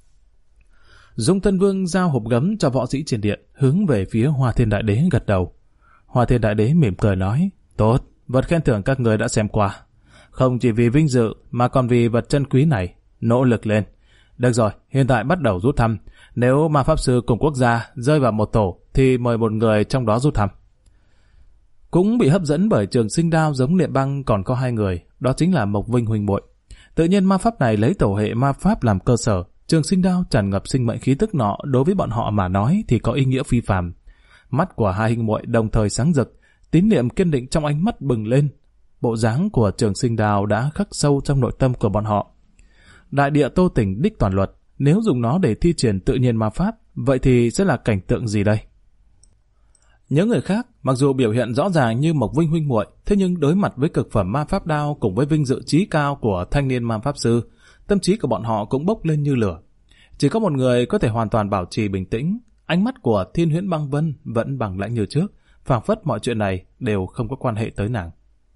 Dung Thân Vương giao hộp gấm cho võ sĩ trên điện, hướng về phía Hoa Thiên Đại Đế gật đầu. Hoa Thiên Đại Đế mỉm cười nói, tốt, vật khen thưởng các người đã xem qua. Không chỉ vì vinh dự mà còn vì vật chân quý này, nỗ lực lên. Được rồi, hiện tại bắt đầu rút thăm. Nếu ma pháp sư cùng quốc gia rơi vào một tổ thì mời một người trong đó rút thăm. Cũng bị hấp dẫn bởi trường sinh đao giống Niệm Băng còn có hai người, đó chính là Mộc Vinh huynh muội. Tự nhiên ma pháp này lấy tổ hệ ma pháp làm cơ sở, trường sinh đao tràn ngập sinh mệnh khí tức nọ đối với bọn họ mà nói thì có ý nghĩa phi phàm. Mắt của hai huynh muội đồng thời sáng rực, tín niệm kiên định trong ánh mắt bừng lên. Bộ dáng của trường sinh đao đã khắc sâu trong nội tâm của bọn họ. Đại Địa Tô Tỉnh Đích Toàn Luật, nếu dùng nó để thi triển tự nhiên ma pháp, vậy thì sẽ là cảnh tượng gì đây? Những người khác, mặc dù biểu hiện rõ ràng như Mộc Vinh huynh muội, thế nhưng đối mặt với cực phẩm ma pháp đao cùng với vinh dự chí cao của thanh niên ma pháp sư, tâm trí của bọn họ cũng bốc lên như lửa. Chỉ có một người có thể hoàn toàn bảo trì bình tĩnh, ánh mắt của Thiên Huyễn Băng Vân vẫn bằng lãnh như trước, phảng phất mọi chuyện này đều không có quan hệ tới nàng.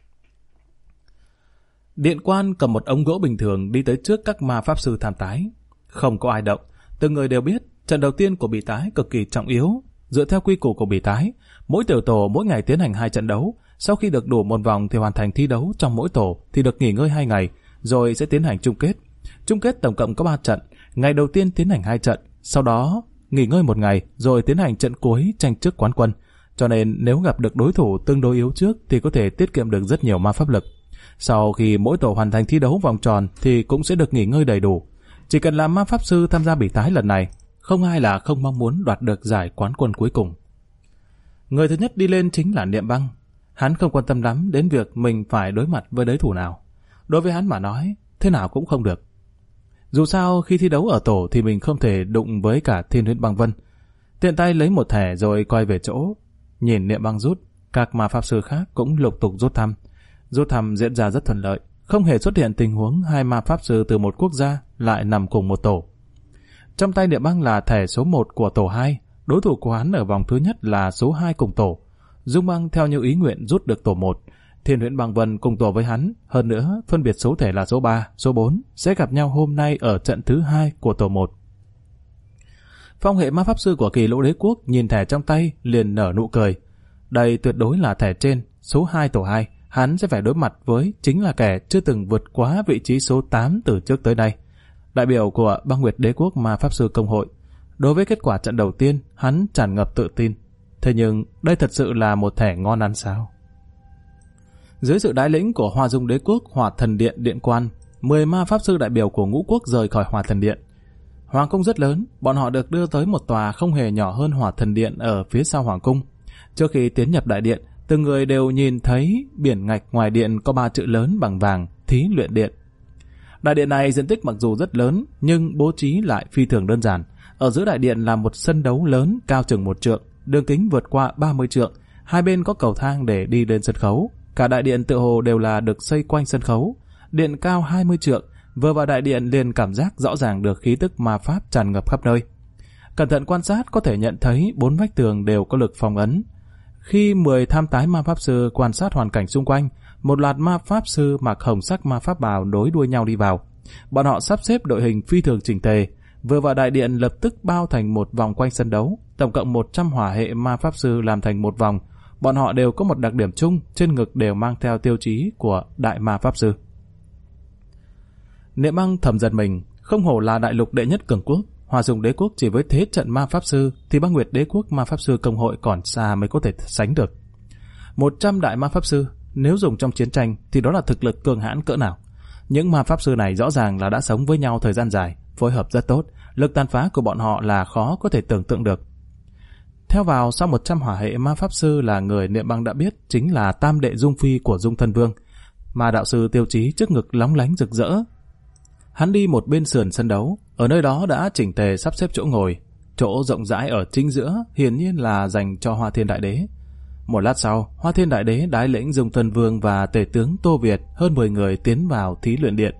Điện quan cầm một ống gỗ bình thường đi tới trước các ma pháp sư tham tái. Không có ai động, từng người đều biết trận đầu tiên của bị tái cực kỳ trọng yếu. Dựa theo quy củ của bị tái, mỗi tiểu tổ mỗi ngày tiến hành 2 trận đấu, sau khi được đủ một vòng thì hoàn thành thi đấu trong mỗi tổ thì được nghỉ ngơi 2 ngày, rồi sẽ tiến hành chung kết. Chung kết tổng cộng có 3 trận, ngày đầu tiên tiến hành 2 trận, sau đó nghỉ ngơi 1 ngày, rồi tiến hành trận cuối tranh chức quán quân. Cho nên nếu gặp được đối thủ tương đối yếu trước thì có thể tiết kiệm được rất nhiều ma pháp lực. Sau khi mỗi tổ hoàn thành thi đấu vòng tròn thì cũng sẽ được nghỉ ngơi đầy đủ. Chỉ cần là ma pháp sư tham gia比tái lần này, không ai là không mong muốn đoạt được giải quán quân cuối cùng. Người thứ nhất đi lên chính là Niệm Băng. Hắn không quan tâm lắm đến việc mình phải đối mặt với đối thủ nào. Đối với hắn mà nói, thế nào cũng không được. Dù sao khi thi đấu ở tổ thì mình không thể đụng với cả Thiên Huyễn Băng Vân. Tiện tay lấy một thẻ rồi quay về chỗ. Nhìn Niệm Băng rút, các ma pháp sư khác cũng lục tục rút thăm. Rút thăm diễn ra rất thuận lợi, không hề xuất hiện tình huống 2 ma pháp sư từ một quốc gia lại nằm cùng một tổ. Trong tay Niệm Băng là thẻ số 1 của tổ 2, đối thủ của hắn ở vòng thứ nhất là số 2 cùng tổ. Dung Băng theo như ý nguyện rút được tổ 1, Thiên Huyễn Băng Vân cùng tổ với hắn, hơn nữa phân biệt số thẻ là số 3, số 4 sẽ gặp nhau hôm nay ở trận thứ 2 của tổ 1. Phong hệ ma pháp sư của Kỳ Lỗ Đế Quốc nhìn thẻ trong tay liền nở nụ cười. Đây tuyệt đối là thẻ trên, số 2 tổ 2, hắn sẽ phải đối mặt với chính là kẻ chưa từng vượt quá vị trí số 8 từ trước tới nay. Đại biểu của Băng Nguyệt Đế Quốc Ma Pháp Sư Công hội. Đối với kết quả trận đầu tiên, hắn tràn ngập tự tin. Thế nhưng, đây thật sự là một thẻ ngon ăn sao? Dưới sự đái lĩnh của Hoa Dung Đế Quốc Hỏa Thần Điện Điện Quan, 10 ma pháp sư đại biểu của ngũ quốc rời khỏi Hỏa Thần Điện. Hoàng cung rất lớn, bọn họ được đưa tới một tòa không hề nhỏ hơn Hỏa Thần Điện ở phía sau Hoàng cung. Trước khi tiến nhập đại điện, từng người đều nhìn thấy biển ngạch ngoài điện có 3 chữ lớn bằng vàng, Thí Luyện Điện. Đại điện này diện tích mặc dù rất lớn, nhưng bố trí lại phi thường đơn giản. Ở giữa đại điện là một sân đấu lớn cao chừng 1 trượng, đường kính vượt qua 30 trượng, hai bên có cầu thang để đi lên sân khấu. Cả đại điện tựa hồ đều là được xây quanh sân khấu. Điện cao 20 trượng, vừa vào đại điện liền cảm giác rõ ràng được khí tức ma pháp tràn ngập khắp nơi. Cẩn thận quan sát có thể nhận thấy 4 vách tường đều có lực phong ấn. Khi 10 tham tái ma pháp sư quan sát hoàn cảnh xung quanh, một loạt ma pháp sư mặc hồng sắc ma pháp bào nối đuôi nhau đi vào. Bọn họ sắp xếp đội hình phi thường chỉnh tề, vừa vào đại điện lập tức bao thành một vòng quanh sân đấu. Tổng cộng 100 hỏa hệ ma pháp sư làm thành một vòng. Bọn họ đều có một đặc điểm chung, trên ngực đều mang theo tiêu chí của đại ma pháp sư. Niệm Băng thầm giật mình, không hổ là đại lục đệ nhất cường quốc. Hòa Dung đế quốc chỉ với thế trận ma pháp sư thì Băng Nguyệt đế quốc ma pháp sư công hội còn xa mới có thể sánh được. 100 đại ma pháp sư, nếu dùng trong chiến tranh thì đó là thực lực cường hãn cỡ nào. Những ma pháp sư này rõ ràng là đã sống với nhau thời gian dài, phối hợp rất tốt, lực tàn phá của bọn họ là khó có thể tưởng tượng được. Theo vào sau 100 hỏa hệ ma pháp sư là người Niệm Băng đã biết chính là tam đệ Dung Phi của Dung Thân Vương. Ma đạo sư tiêu chí trước ngực lóng lánh rực rỡ. Hắn đi một bên sườn sân đấu, ở nơi đó đã chỉnh tề sắp xếp chỗ ngồi. Chỗ rộng rãi ở chính giữa hiển nhiên là dành cho Hoa Thiên Đại Đế. Một lát sau, Hoa Thiên Đại Đế đái lĩnh Dung Thân Vương và tể tướng Tô Việt hơn 10 người tiến vào thí luyện điện.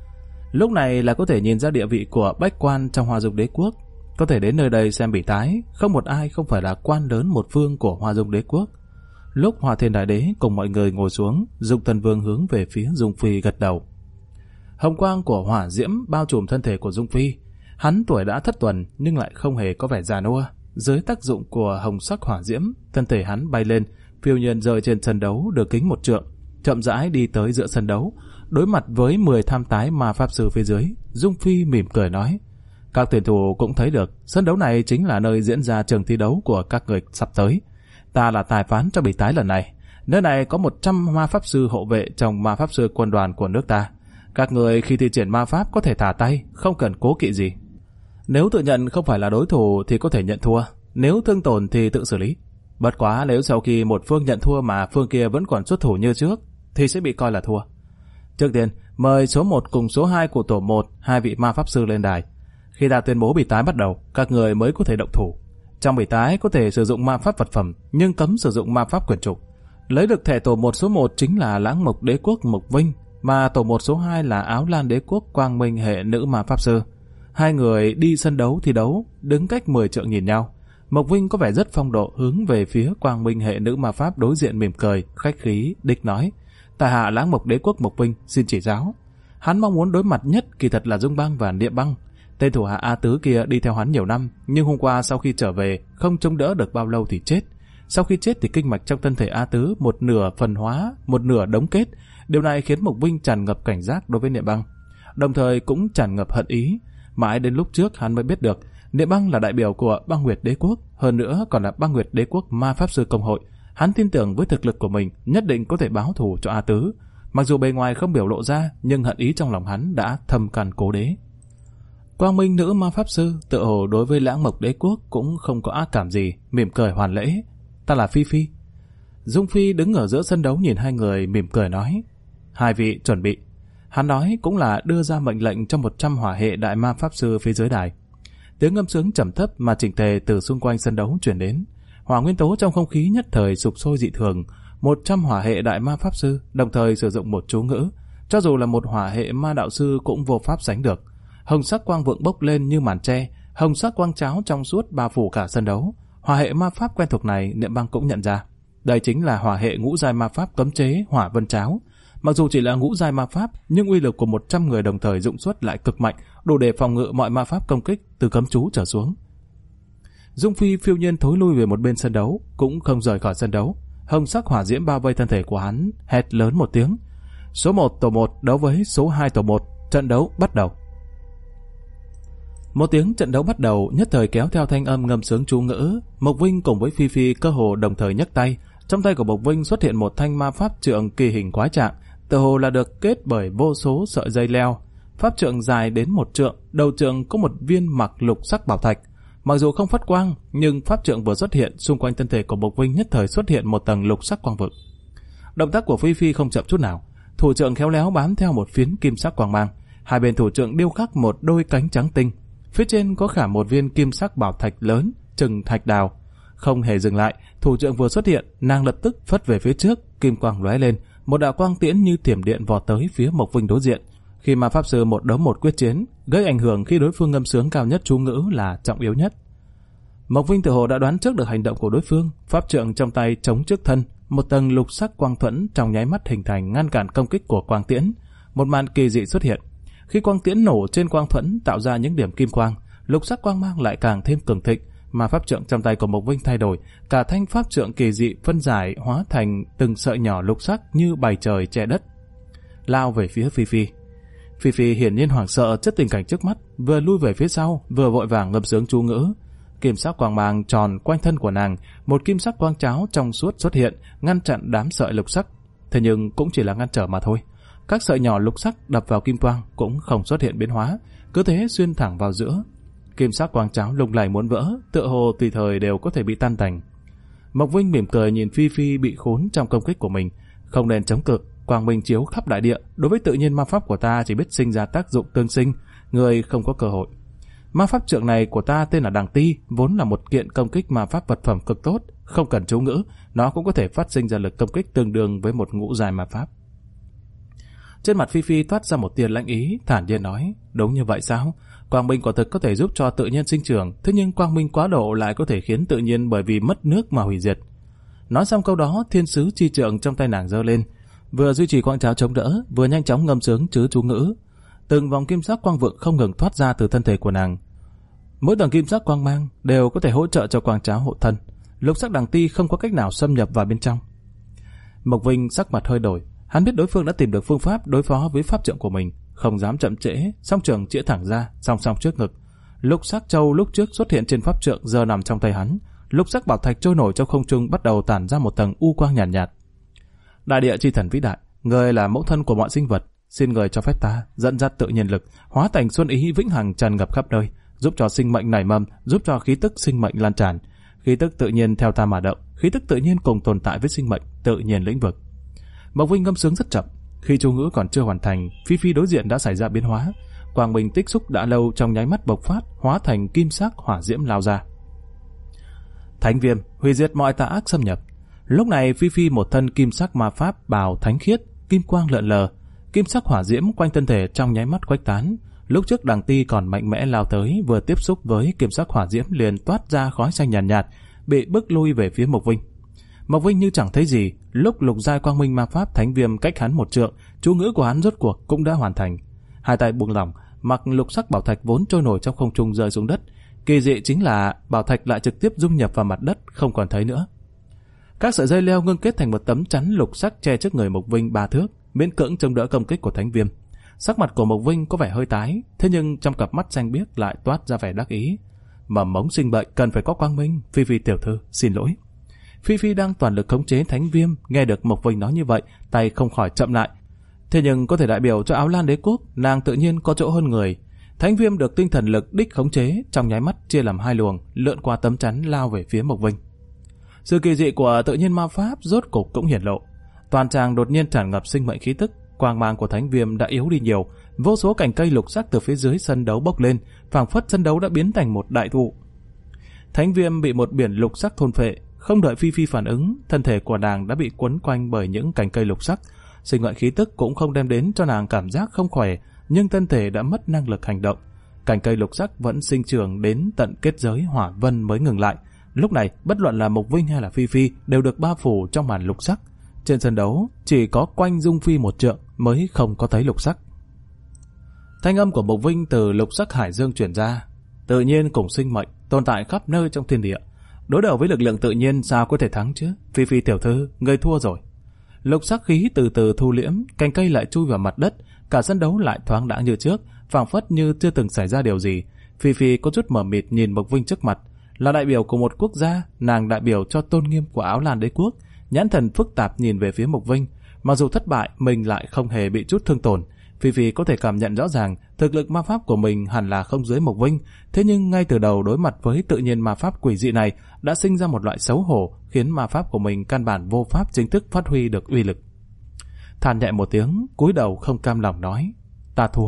Lúc này là có thể nhìn ra địa vị của bách quan trong Hoa Dung đế quốc. Có thể đến nơi đây xem bỉ tái, không một ai không phải là quan lớn một phương của Hoa Dung đế quốc. Lúc Hoa Thiên Đại Đế cùng mọi người ngồi xuống, Dung Thân Vương hướng về phía Dung Phi gật đầu. Hồng quang của hỏa diễm bao trùm thân thể của Dung Phi. Hắn tuổi đã thất tuần nhưng lại không hề có vẻ già nua. Dưới tác dụng của hồng sắc hỏa diễm, thân thể hắn bay lên, phiêu nhiên rơi trên sân đấu được kính 1 trượng, chậm rãi đi tới giữa sân đấu, đối mặt với 10 tham tái ma pháp sư phía dưới. Dung Phi mỉm cười nói: các tuyển thủ cũng thấy được, sân đấu này chính là nơi diễn ra trường thi đấu của các người sắp tới. Ta là tài phán cho bỉ tái lần này. Nơi này có 100 ma pháp sư hộ vệ trong ma pháp sư quân đoàn của nước ta. Các người khi thi triển ma pháp có thể thả tay, không cần cố kỵ gì. Nếu tự nhận không phải là đối thủ thì có thể nhận thua, nếu thương tổn thì tự xử lý. Bất quá nếu sau khi một phương nhận thua mà phương kia vẫn còn xuất thủ như trước thì sẽ bị coi là thua. Trước tiên, mời số 1 cùng số 2 của tổ 1, 2 vị ma pháp sư lên đài. Khi ta tuyên bố bỉ tái bắt đầu, các người mới có thể động thủ. Trong bỉ tái có thể sử dụng ma pháp vật phẩm, nhưng cấm sử dụng ma pháp quyển trục. Lấy được thẻ tổ 1 số 1 chính là Lãng Mộc đế quốc Mộc Vinh, mà tổ 1 số 2 là Áo Lan đế quốc Quang Minh hệ nữ ma pháp sư. Hai người đi sân đấu thi đấu, đứng cách 10 trượng nhìn nhau. Mộc Vinh có vẻ rất phong độ hướng về phía Quang Minh hệ nữ ma pháp đối diện mỉm cười, khách khí, đích nói: tại hạ Lãng Mộc đế quốc Mộc Vinh xin chỉ giáo. Hắn mong muốn đối mặt nhất kỳ thật là Dung Băng và Niệm Băng. Tên thủ hạ A Tứ kia đi theo hắn nhiều năm, nhưng hôm qua sau khi trở về không chống đỡ được bao lâu thì chết. Sau khi chết thì kinh mạch trong thân thể A Tứ một nửa phần hóa, một nửa đóng kết. Điều này khiến Mộc Vinh tràn ngập cảnh giác đối với Niệm Băng, đồng thời cũng tràn ngập hận ý. Mãi đến lúc trước hắn mới biết được Niệm Băng là đại biểu của Băng Nguyệt đế quốc, hơn nữa còn là Băng Nguyệt đế quốc ma pháp sư công hội. Hắn tin tưởng với thực lực của mình nhất định có thể báo thù cho A Tứ. Mặc dù bề ngoài không biểu lộ ra, nhưng hận ý trong lòng hắn đã thâm căn cố đế. Quang Minh nữ ma pháp sư tự hồ đối với Lãng Mộc đế quốc cũng không có ác cảm gì, mỉm cười hoàn lễ: ta là Phi Phi. Dung Phi đứng ở giữa sân đấu nhìn hai người, mỉm cười nói: hai vị chuẩn bị. Hắn nói cũng là đưa ra mệnh lệnh cho 100 hỏa hệ đại ma pháp sư phía dưới đài. Tiếng ngâm sướng trầm thấp mà chỉnh tề từ xung quanh sân đấu truyền đến. Hỏa nguyên tố trong không khí nhất thời sục sôi dị thường. 100 hỏa hệ đại ma pháp sư đồng thời sử dụng một chú ngữ, cho dù là một hỏa hệ ma đạo sư cũng vô pháp sánh được. Hồng sắc quang vượng bốc lên như màn tre, hồng sắc quang cháo trong suốt bao phủ cả sân đấu. Hỏa hệ ma pháp quen thuộc này Niệm Băng cũng nhận ra. Đây chính là hỏa hệ ngũ giai ma pháp cấm chế Hỏa Vân Cháo. Mặc dù chỉ là ngũ giai ma pháp, nhưng uy lực của 100 người đồng thời dụng xuất lại cực mạnh, đủ để phòng ngự mọi ma pháp công kích từ cấm chú trở xuống. Dung Phi phiêu nhiên thối lui về một bên sân đấu, cũng không rời khỏi sân đấu. Hồng sắc hỏa diễm bao vây thân thể của hắn, hét lớn một tiếng: số 1 tổ 1 đấu với số 2 tổ 1, trận đấu bắt đầu. Một tiếng trận đấu bắt đầu nhất thời kéo theo thanh âm ngâm sướng chú ngữ. Mộc Vinh cùng với Phi Phi cơ hồ đồng thời nhấc tay. Trong tay của Mộc Vinh xuất hiện một thanh ma pháp trượng kỳ hình quái trạng, tựa hồ là được kết bởi vô số sợi dây leo. Pháp trượng dài đến 1 trượng, đầu trượng có một viên mặc lục sắc bảo thạch. Mặc dù không phát quang, nhưng pháp trượng vừa xuất hiện, xung quanh thân thể của Mộc Vinh nhất thời xuất hiện một tầng lục sắc quang vực. Động tác của Phi Phi không chậm chút nào, thủ trượng khéo léo bám theo một phiến kim sắc quang mang. Hai bên thủ trượng điêu khắc một đôi cánh trắng tinh, phía trên có khảm một viên kim sắc bảo thạch lớn, chừng thạch đào. Không hề dừng lại, thủ trượng vừa xuất hiện, nàng lập tức phất về phía trước, kim quang lóe lên, một đạo quang tiễn như thiểm điện vọt tới phía Mộc Vinh đối diện. Khi mà pháp sư một đấu một quyết chiến, gây ảnh hưởng khi đối phương ngâm sướng cao nhất chú ngữ là trọng yếu nhất. Mộc Vinh tự hồ đã đoán trước được hành động của đối phương, pháp trượng trong tay chống trước thân, một tầng lục sắc quang thuẫn trong nháy mắt hình thành ngăn cản công kích của quang tiễn. Một màn kỳ dị xuất hiện. Khi quang tiễn nổ trên quang thuẫn tạo ra những điểm kim quang, lục sắc quang mang lại càng thêm cường thịnh, mà pháp trượng trong tay của Mộc Vinh thay đổi, cả thanh pháp trượng kỳ dị phân giải hóa thành từng sợi nhỏ lục sắc như bầy trời che đất, lao về phía Phi Phi. Phi Phi hiển nhiên hoảng sợ trước tình cảnh trước mắt, vừa lui về phía sau, vừa vội vàng ngâm sướng chú ngữ. Kim sắc quang mang tròn quanh thân của nàng, một kim sắc quang cháo trong suốt xuất hiện, ngăn chặn đám sợi lục sắc. Thế nhưng cũng chỉ là ngăn trở mà thôi. Các sợi nhỏ lục sắc đập vào kim quang cũng không xuất hiện biến hóa, cứ thế xuyên thẳng vào giữa. Kim sắc quang cháo lung lay muốn vỡ, tựa hồ tùy thời đều có thể bị tan tành. Mộc Vinh mỉm cười nhìn Phi Phi bị khốn trong công kích của mình, không nên chống cự. Quang minh chiếu khắp đại địa, đối với tự nhiên ma pháp của ta chỉ biết sinh ra tác dụng tương sinh, người không có cơ hội. Ma pháp trượng này của ta tên là Đằng Ti, vốn là một kiện công kích ma pháp vật phẩm cực tốt, không cần chú ngữ, nó cũng có thể phát sinh ra lực công kích tương đương với một ngũ giai ma pháp. Trên mặt Phi Phi toát ra một tia lãnh ý, thản nhiên nói, đúng như vậy sao? Quang minh quả thực có thể giúp cho tự nhiên sinh trưởng, thế nhưng quang minh quá độ lại có thể khiến tự nhiên bởi vì mất nước mà hủy diệt. Nói xong câu đó, thiên sứ chi trượng trong tay nàng giơ lên, vừa duy trì quang cháo chống đỡ, vừa nhanh chóng ngâm sướng chứa chú ngữ. Từng vòng kim sắc quang vượng không ngừng thoát ra từ thân thể của nàng. Mỗi tầng kim sắc quang mang đều có thể hỗ trợ cho quang cháo hộ thân. Lục sắc Đằng Ti không có cách nào xâm nhập vào bên trong. Mộc Vinh sắc mặt hơi đổi, hắn biết đối phương đã tìm được phương pháp đối phó với pháp trượng của mình, không dám chậm trễ, song trường chĩa thẳng ra, song song trước ngực. Lục sắc châu lúc trước xuất hiện trên pháp trượng giờ nằm trong tay hắn. Lục sắc bảo thạch trôi nổi trong không trung bắt đầu tản ra một tầng u quang nhàn nhạt. Đại địa chi thần vĩ đại, người là mẫu thân của mọi sinh vật, xin người cho phép ta dẫn dắt tự nhiên lực, hóa thành xuân ý vĩnh hằng tràn ngập khắp nơi, giúp cho sinh mệnh nảy mầm, giúp cho khí tức sinh mệnh lan tràn. Khí tức tự nhiên theo ta mà động, khí tức tự nhiên cùng tồn tại với sinh mệnh, tự nhiên lĩnh vực. Mộc Vinh ngâm sướng rất chậm, khi chú ngữ còn chưa hoàn thành, Phi Phi đối diện đã xảy ra biến hóa, quang minh tích xúc đã lâu trong nháy mắt bộc phát, hóa thành kim sắc hỏa diễm lao ra. Thánh viêm, hủy diệt mọi tà ác xâm nhập. Lúc này Phi Phi một thân kim sắc ma pháp bào thánh khiết, kim quang lượn lờ, kim sắc hỏa diễm quanh thân thể trong nháy mắt khuếch tán. Lúc trước Đằng Ti còn mạnh mẽ lao tới, vừa tiếp xúc với kim sắc hỏa diễm liền toát ra khói xanh nhàn nhạt, bị bức lui về phía Mộc Vinh. Mộc Vinh như chẳng thấy gì, lúc lục giai quang minh ma pháp thánh viêm cách hắn một trượng, chú ngữ của hắn rốt cuộc cũng đã hoàn thành. Hai tay buông lỏng, mặc lục sắc bảo thạch vốn trôi nổi trong không trung rơi xuống đất. Kỳ dị chính là bảo thạch lại trực tiếp dung nhập vào mặt đất, không còn thấy nữa. Các sợi dây leo ngưng kết thành một tấm chắn lục sắc che trước người Mộc Vinh 3 thước, miễn cưỡng chống đỡ công kích của thánh viêm. Sắc mặt của Mộc Vinh có vẻ hơi tái, thế nhưng trong cặp mắt xanh biếc lại toát ra vẻ đắc ý. Mầm mống sinh bệnh cần phải có quang minh, Phi Phi tiểu thư, xin lỗi. Phi Phi đang toàn lực khống chế thánh viêm, nghe được Mộc Vinh nói như vậy, tay không khỏi chậm lại. Thế nhưng có thể đại biểu cho Áo Lan đế quốc, nàng tự nhiên có chỗ hơn người. Thánh viêm được tinh thần lực đích khống chế, trong nháy mắt chia làm hai luồng, lượn qua tấm chắn lao về phía Mộc Vinh. Sự kỳ dị của tự nhiên ma pháp rốt cục cũng hiển lộ. Toàn tràng đột nhiên tràn ngập sinh mệnh khí tức, quang mang của thánh viêm đã yếu đi nhiều, vô số cành cây lục sắc từ phía dưới sân đấu bốc lên, phảng phất sân đấu đã biến thành một đại thụ. Thánh viêm bị một biển lục sắc thôn phệ, không đợi Phi Phi phản ứng, thân thể của nàng đã bị quấn quanh bởi những cành cây lục sắc. Sinh mệnh khí tức cũng không đem đến cho nàng cảm giác không khỏe, nhưng thân thể đã mất năng lực hành động. Cành cây lục sắc vẫn sinh trưởng đến tận kết giới hỏa vân mới ngừng lại. Lúc này, bất luận là Mộc Vinh hay là Phi Phi đều được bao phủ trong màn lục sắc. Trên sân đấu, chỉ có quanh Dung Phi một trượng mới không có thấy lục sắc. Thanh âm của Mộc Vinh từ lục sắc hải dương truyền ra. Tự nhiên cùng sinh mệnh tồn tại khắp nơi trong thiên địa. Đối đầu với lực lượng tự nhiên sao có thể thắng chứ? Phi Phi tiểu thư, ngươi thua rồi. Lục sắc khí từ từ thu liễm, cành cây lại chui vào mặt đất, cả sân đấu lại thoáng đãng như trước, phảng phất như chưa từng xảy ra điều gì. Phi Phi có chút mờ mịt nhìn Mộc Vinh trước mặt. Là đại biểu của một quốc gia, nàng đại biểu cho tôn nghiêm của Áo Lan đế quốc, nhãn thần phức tạp nhìn về phía Mộc Vinh. Mặc dù thất bại, mình lại không hề bị chút thương tổn. Phi Phi có thể cảm nhận rõ ràng thực lực ma pháp của mình hẳn là không dưới Mộc Vinh, thế nhưng ngay từ đầu đối mặt với tự nhiên ma pháp quỷ dị này đã sinh ra một loại xấu hổ, khiến ma pháp của mình căn bản vô pháp chính thức phát huy được uy lực. Than nhẹ một tiếng, cúi đầu không cam lòng nói, ta thua.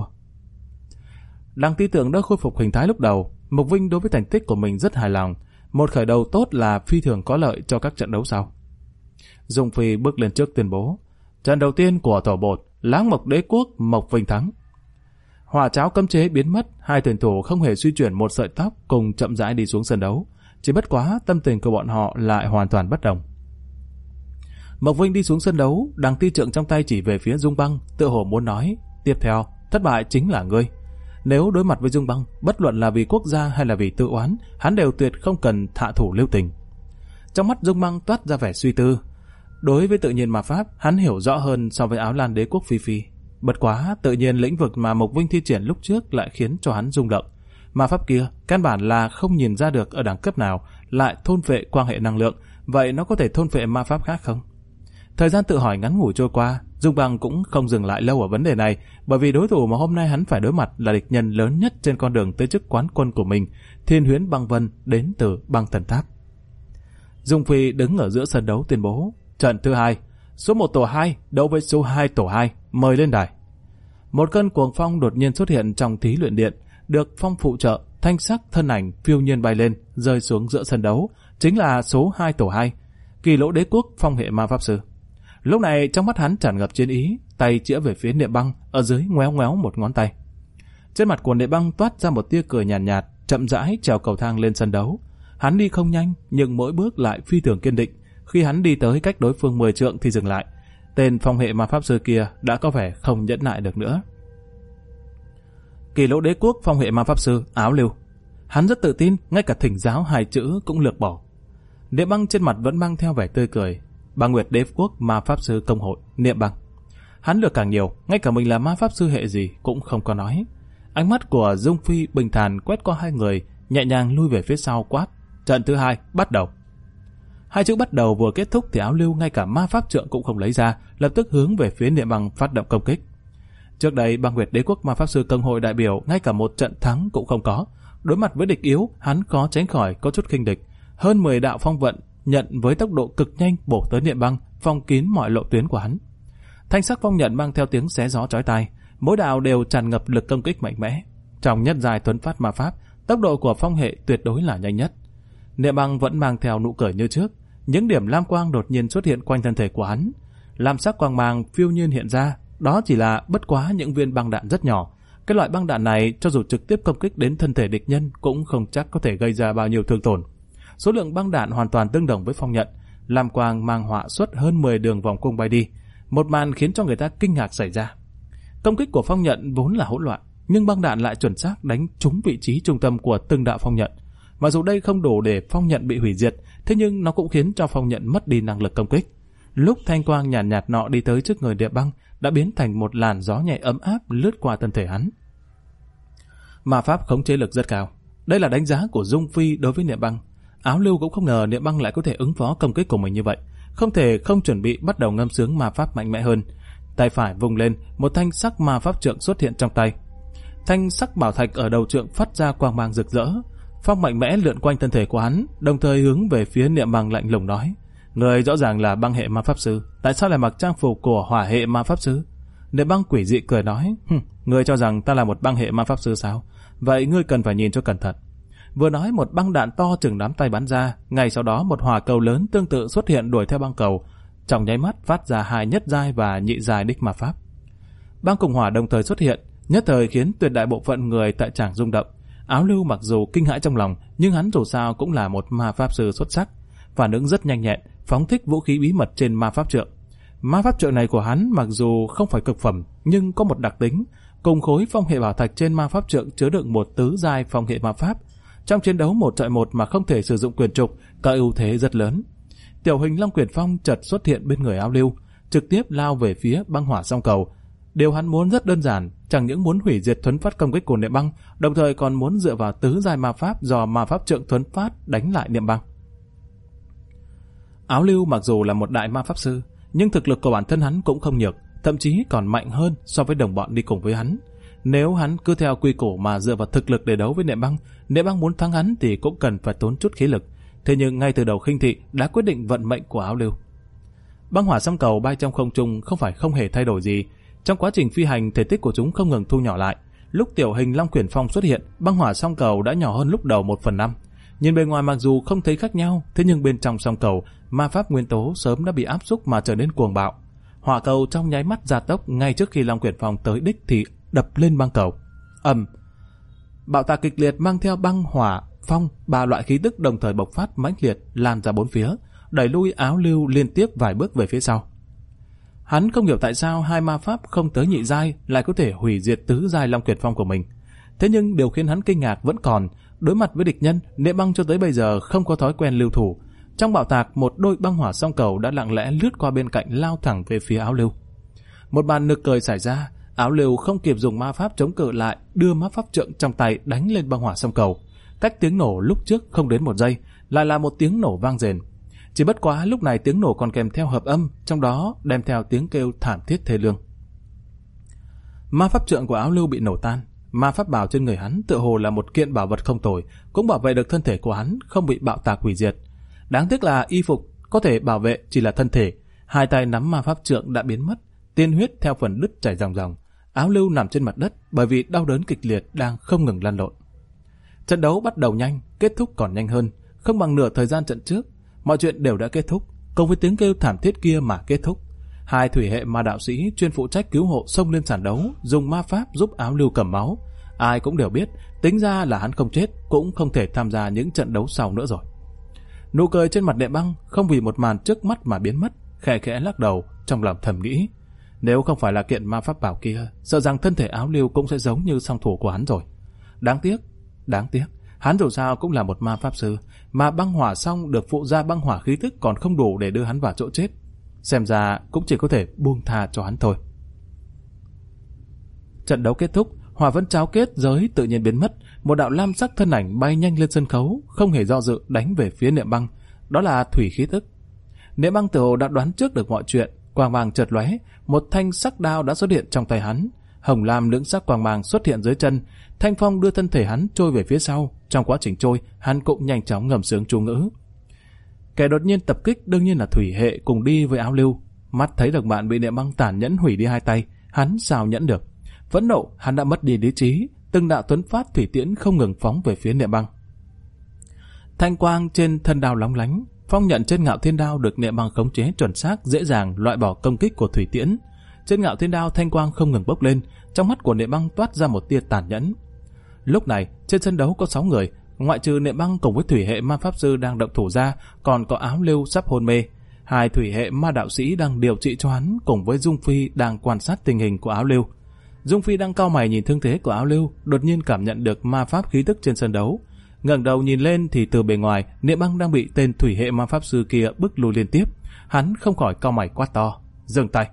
Đằng Ti tưởng đã khôi phục hình thái lúc đầu, Mộc Vinh đối với thành tích của mình rất hài lòng, một khởi đầu tốt là phi thường có lợi cho các trận đấu sau. Dung Phi bước lên trước tuyên bố, trận đầu tiên của tổ bột, Láng Mộc đế quốc Mộc Vinh thắng. Hỏa cháo cấm chế biến mất, hai tuyển thủ không hề suy chuyển một sợi tóc cùng chậm rãi đi xuống sân đấu. chỉ bất quá tâm tình của bọn họ lại hoàn toàn bất đồng. Mộc Vinh đi xuống sân đấu, đằng ti trượng trong tay chỉ về phía Dung Băng, tựa hồ muốn nói, tiếp theo, thất bại chính là ngươi. Nếu đối mặt với Dung Băng, bất luận là vì quốc gia hay là vì tự oán, hắn đều tuyệt không cần hạ thủ lưu tình. Trong mắt Dung Băng toát ra vẻ suy tư. Đối với tự nhiên ma pháp, hắn hiểu rõ hơn so với Áo Lan đế quốc Phi Phi. Bất quá, tự nhiên lĩnh vực mà Mộc Vinh thi triển lúc trước lại khiến cho hắn rung động. Ma pháp kia, căn bản là không nhìn ra được ở đẳng cấp nào lại thôn phệ quang hệ năng lượng, vậy nó có thể thôn phệ ma pháp khác không? Thời gian tự hỏi ngắn ngủi trôi qua, Dung Băng cũng không dừng lại lâu ở vấn đề này, bởi vì đối thủ mà hôm nay hắn phải đối mặt là địch nhân lớn nhất trên con đường tới chức quán quân của mình, Thiên Huyễn Băng Vân đến từ Băng Thần Tháp. Dung Phi đứng ở giữa sân đấu tuyên bố, trận thứ 2, số 1 tổ 2 đấu với số 2 tổ 2, mời lên đài. Một cơn cuồng phong đột nhiên xuất hiện trong thí luyện điện, được phong phụ trợ, thanh sắc thân ảnh phiêu nhiên bay lên, rơi xuống giữa sân đấu, chính là số 2 tổ 2, Kỳ Lỗ đế quốc phong hệ ma pháp sư. Lúc này trong mắt hắn tràn ngập chiến ý, tay chĩa về phía Niệm Băng, ở dưới ngoéo ngoéo một ngón tay. Trên mặt của Niệm Băng toát ra một tia cười nhàn nhạt, chậm rãi trèo cầu thang lên sân đấu. Hắn đi không nhanh, nhưng mỗi bước lại phi thường kiên định. Khi hắn đi tới cách đối phương 10 trượng thì dừng lại. Tên phong hệ ma pháp sư kia đã có vẻ không nhẫn nại được nữa. Kỳ Lỗ đế quốc phong hệ ma pháp sư Áo Lưu. Hắn rất tự tin, ngay cả thỉnh giáo 2 chữ cũng lược bỏ. Niệm Băng trên mặt vẫn mang theo vẻ tươi cười. Băng Nguyệt đế quốc ma pháp sư công hội Niệm Băng. Hắn lược càng nhiều, ngay cả mình là ma pháp sư hệ gì cũng không có nói. Ánh mắt của Dung Phi bình thản quét qua 2 người, nhẹ nhàng lui về phía sau quát, trận thứ 2 bắt đầu. 2 chữ bắt đầu vừa kết thúc thì Áo Lưu ngay cả ma pháp trượng cũng không lấy ra, lập tức hướng về phía Niệm Băng phát động công kích. Trước đây Băng Nguyệt đế quốc ma pháp sư công hội đại biểu ngay cả một trận thắng cũng không có. Đối mặt với địch yếu, hắn có tránh khỏi có chút khinh địch. Hơn 10 đạo phong vận nhận với tốc độ cực nhanh bổ tới Niệm Băng, phong kín mọi lộ tuyến của hắn. Thanh sắc phong nhận mang theo tiếng xé gió chói tai, mỗi đạo đều tràn ngập lực công kích mạnh mẽ. Trong nhất giai tuấn phát ma pháp, tốc độ của phong hệ tuyệt đối là nhanh nhất. Niệm Băng vẫn mang theo nụ cười như trước, những điểm lam quang đột nhiên xuất hiện quanh thân thể của hắn. Lam sắc quang mang phiêu nhiên hiện ra, đó chỉ là bất quá những viên băng đạn rất nhỏ. Cái loại băng đạn này cho dù trực tiếp công kích đến thân thể địch nhân cũng không chắc có thể gây ra bao nhiêu thương tổn. Số lượng băng đạn hoàn toàn tương đồng với phong nhận. Lam quang mang họa xuất hơn 10 đường vòng cung bay đi. Một màn khiến cho người ta kinh ngạc xảy ra. Công kích của phong nhận vốn là hỗn loạn, nhưng băng đạn lại chuẩn xác đánh trúng vị trí trung tâm của từng đạo phong nhận. Mặc dù đây không đủ để phong nhận bị hủy diệt, thế nhưng nó cũng khiến cho phong nhận mất đi năng lực công kích. Lúc thanh quang nhàn nhạt nọ đi tới trước người Niệm Băng, đã biến thành một làn gió nhẹ ấm áp lướt qua thân thể hắn. Ma pháp khống chế lực rất cao. Đây là đánh giá của Dung Phi đối với Niệm Băng. Áo Lưu cũng không ngờ Niệm Băng lại có thể ứng phó công kích của mình như vậy, không thể không chuẩn bị bắt đầu ngâm sướng ma pháp mạnh mẽ hơn. Tay phải vung lên, một thanh sắc ma pháp trượng xuất hiện trong tay. Thanh sắc bảo thạch ở đầu trượng phát ra quang mang rực rỡ. Phong mạnh mẽ lượn quanh thân thể của hắn, đồng thời hướng về phía Niệm Băng lạnh lùng nói: người rõ ràng là băng hệ ma pháp sư, tại sao lại mặc trang phục của hỏa hệ ma pháp sư? Niệm Băng quỷ dị cười nói: người cho rằng ta là một băng hệ ma pháp sư sao? Vậy ngươi cần phải nhìn cho cẩn thận. Vừa nói, một băng đạn to chừng nắm tay bắn ra, ngay sau đó một hỏa cầu lớn tương tự xuất hiện đuổi theo băng cầu, trong nháy mắt phát ra 2 nhất giai và nhị giai đích ma pháp. Băng cùng hỏa đồng thời xuất hiện, nhất thời khiến tuyệt đại bộ phận người tại tràng rung động. Áo Lưu mặc dù kinh hãi trong lòng, nhưng hắn dù sao cũng là một ma pháp sư xuất sắc, phản ứng rất nhanh nhẹn, phóng thích vũ khí bí mật trên ma pháp trượng. Ma pháp trượng này của hắn mặc dù không phải cực phẩm, nhưng có một đặc tính, cùng khối phong hệ bảo thạch trên ma pháp trượng chứa đựng một tứ giai phong hệ ma pháp. Trong chiến đấu 1 chọi 1 mà không thể sử dụng quyền trục, có ưu thế rất lớn. Tiểu hình Long Quyền Phong chợt xuất hiện bên người Áo Lưu, trực tiếp lao về phía băng hỏa song cầu. Điều hắn muốn rất đơn giản, chẳng những muốn hủy diệt thuấn phát công kích của Niệm Băng, đồng thời còn muốn dựa vào tứ giai ma pháp do ma pháp trượng thuấn phát đánh lại Niệm Băng. Áo Lưu mặc dù là một đại ma pháp sư, nhưng thực lực của bản thân hắn cũng không nhược, thậm chí còn mạnh hơn so với đồng bọn đi cùng với hắn. Nếu hắn cứ theo quy củ mà dựa vào thực lực để đấu với Niệm Băng muốn thắng hắn thì cũng cần phải tốn chút khí lực. Thế nhưng ngay từ đầu khinh thị đã quyết định vận mệnh của Áo Lưu. Băng hỏa song cầu bay trong không trung không phải không hề thay đổi gì. Trong quá trình phi hành, thể tích của chúng không ngừng thu nhỏ lại. Lúc tiểu hình Long Quyền Phong xuất hiện, băng hỏa song cầu đã nhỏ hơn lúc đầu 1/5. Nhìn bề ngoài mặc dù không thấy khác nhau, thế nhưng bên trong song cầu, ma pháp nguyên tố sớm đã bị áp xúc mà trở nên cuồng bạo. Hỏa cầu trong nháy mắt gia tốc, ngay trước khi Long Quyền Phong tới đích thì đập lên băng cầu. Bạo tạc kịch liệt mang theo băng, hỏa, phong, ba loại khí tức đồng thời bộc phát mãnh liệt lan ra bốn phía, đẩy lui Áo Lưu liên tiếp vài bước về phía sau. Hắn không hiểu tại sao hai ma pháp không tới nhị giai lại có thể hủy diệt tứ giai Long Kiệt Phong của mình. Thế nhưng điều khiến hắn kinh ngạc vẫn còn, đối mặt với địch nhân, Niệm Băng cho tới bây giờ không có thói quen lưu thủ. Trong bạo tạc, một đôi băng hỏa song cầu đã lặng lẽ lướt qua bên cạnh lao thẳng về phía Áo Lưu. Một màn nực cười xảy ra, Áo Lưu không kịp dùng ma pháp chống cự lại, đưa ma pháp trượng trong tay đánh lên băng hỏa song cầu. Cách tiếng nổ lúc trước không đến một giây, lại là một tiếng nổ vang rền. Chỉ bất quá lúc này tiếng nổ còn kèm theo hợp âm, trong đó đem theo tiếng kêu thảm thiết thê lương. Ma pháp trượng của Áo Lưu bị nổ tan, ma pháp bào trên người hắn tựa hồ là một kiện bảo vật không tồi, cũng bảo vệ được thân thể của hắn không bị bạo tạc hủy diệt. Đáng tiếc là y phục có thể bảo vệ chỉ là thân thể, hai tay nắm ma pháp trượng đã biến mất, tiên huyết theo phần đứt chảy ròng ròng. Áo Lưu nằm trên mặt đất bởi vì đau đớn kịch liệt đang không ngừng lăn lộn. Trận đấu bắt đầu nhanh, kết thúc còn nhanh hơn, không bằng nửa thời gian trận trước. Mọi chuyện đều đã kết thúc, cùng với tiếng kêu thảm thiết kia mà kết thúc. Hai thủy hệ ma đạo sĩ chuyên phụ trách cứu hộ xông lên sàn đấu, dùng ma pháp giúp Áo Lưu cầm máu. Ai cũng đều biết, tính ra là hắn không chết, cũng không thể tham gia những trận đấu sau nữa rồi. Nụ cười trên mặt Niệm Băng không vì một màn trước mắt mà biến mất, khẽ khẽ lắc đầu, trong lòng thầm nghĩ, nếu không phải là kiện ma pháp bảo kia, sợ rằng thân thể Áo Lưu cũng sẽ giống như song thủ của hắn rồi. Đáng tiếc, hắn dù sao cũng là một ma pháp sư, mà băng hỏa xong được phụ ra băng hỏa khí tức còn không đủ để đưa hắn vào chỗ chết. Xem ra cũng chỉ có thể buông tha cho hắn thôi. Trận đấu kết thúc, hỏa vân cháo kết giới tự nhiên biến mất, một đạo lam sắc thân ảnh bay nhanh lên sân khấu, không hề do dự đánh về phía Niệm Băng. Đó là thủy khí tức. Niệm Băng tự hồ đã đoán trước được mọi chuyện, quang mang chợt lóe, một thanh sắc đao đã xuất hiện trong tay hắn. Hồng lam lưỡng sắc quang mang xuất hiện dưới chân, thanh phong đưa thân thể hắn trôi về phía sau. Trong quá trình trôi, hắn cũng nhanh chóng ngầm sướng chú ngữ. Kẻ đột nhiên tập kích đương nhiên là thủy hệ cùng đi với Áo Lưu. Mắt thấy đồng bạn bị Niệm Băng tàn nhẫn hủy đi hai tay, hắn sao nhẫn được? Phẫn nộ, hắn đã mất đi lý trí, từng đạo tuấn phát thủy tiễn không ngừng phóng về phía Niệm Băng. Thanh quang trên thân đao lóng lánh, phong nhận trên Ngạo Thiên Đao được Niệm Băng khống chế chuẩn xác, dễ dàng loại bỏ công kích của thủy tiễn. Trên Ngạo Thiên Đao thanh quang không ngừng bốc lên, trong mắt của Niệm Băng toát ra một tia tàn nhẫn. Lúc này, trên sân đấu có 6 người, ngoại trừ Niệm Băng cùng với thủy hệ ma pháp sư đang động thủ ra, còn có Áo Lưu sắp hôn mê. Hai thủy hệ ma đạo sĩ đang điều trị cho hắn, cùng với Dung Phi đang quan sát tình hình của Áo Lưu. Dung Phi đang cau mày nhìn thương thế của Áo Lưu, đột nhiên cảm nhận được ma pháp khí tức trên sân đấu. Ngẩng đầu nhìn lên thì từ bề ngoài, Niệm Băng đang bị tên thủy hệ ma pháp sư kia bức lùi liên tiếp. Hắn không khỏi cau mày quát to, dừng tay.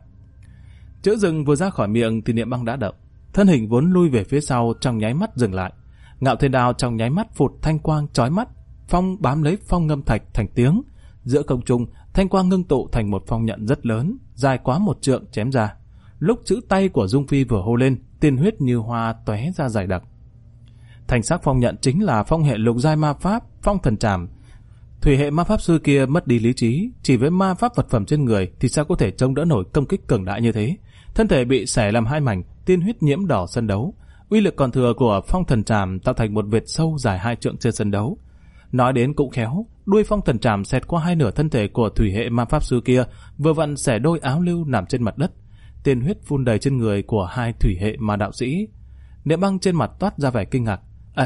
Chữ dừng vừa ra khỏi miệng thì Niệm Băng đã động, thân hình vốn lui về phía sau trong nháy mắt dừng lại. Ngạo Thiên Đao trong nháy mắt phụt thanh quang chói mắt, phong bám lấy phong ngâm thạch thành tiếng. Giữa không trung, thanh quang ngưng tụ thành một phong nhận rất lớn, dài quá 1 trượng chém ra. Lúc chữ tay của Dung Phi vừa hô lên, tiên huyết như hoa tóe ra dày đặc. Thành sắc phong nhận chính là phong hệ lục giai ma pháp, phong thần trảm. Thủy hệ ma pháp sư kia mất đi lý trí, chỉ với ma pháp vật phẩm trên người thì sao có thể chống đỡ nổi công kích cường đại như thế. Thân thể bị xẻ làm hai mảnh, tiên huyết nhiễm đỏ sân đấu. Uy lực còn thừa của phong thần trảm tạo thành một vệt sâu dài 2 trượng trên sân đấu. Nói đến cũng khéo, đuôi phong thần trảm xẹt qua hai nửa thân thể của thủy hệ ma pháp sư kia, vừa vặn xẻ đôi Áo Lưu nằm trên mặt đất. Tiên huyết phun đầy trên người của hai thủy hệ ma đạo sĩ. Niệm Băng trên mặt toát ra vẻ kinh ngạc.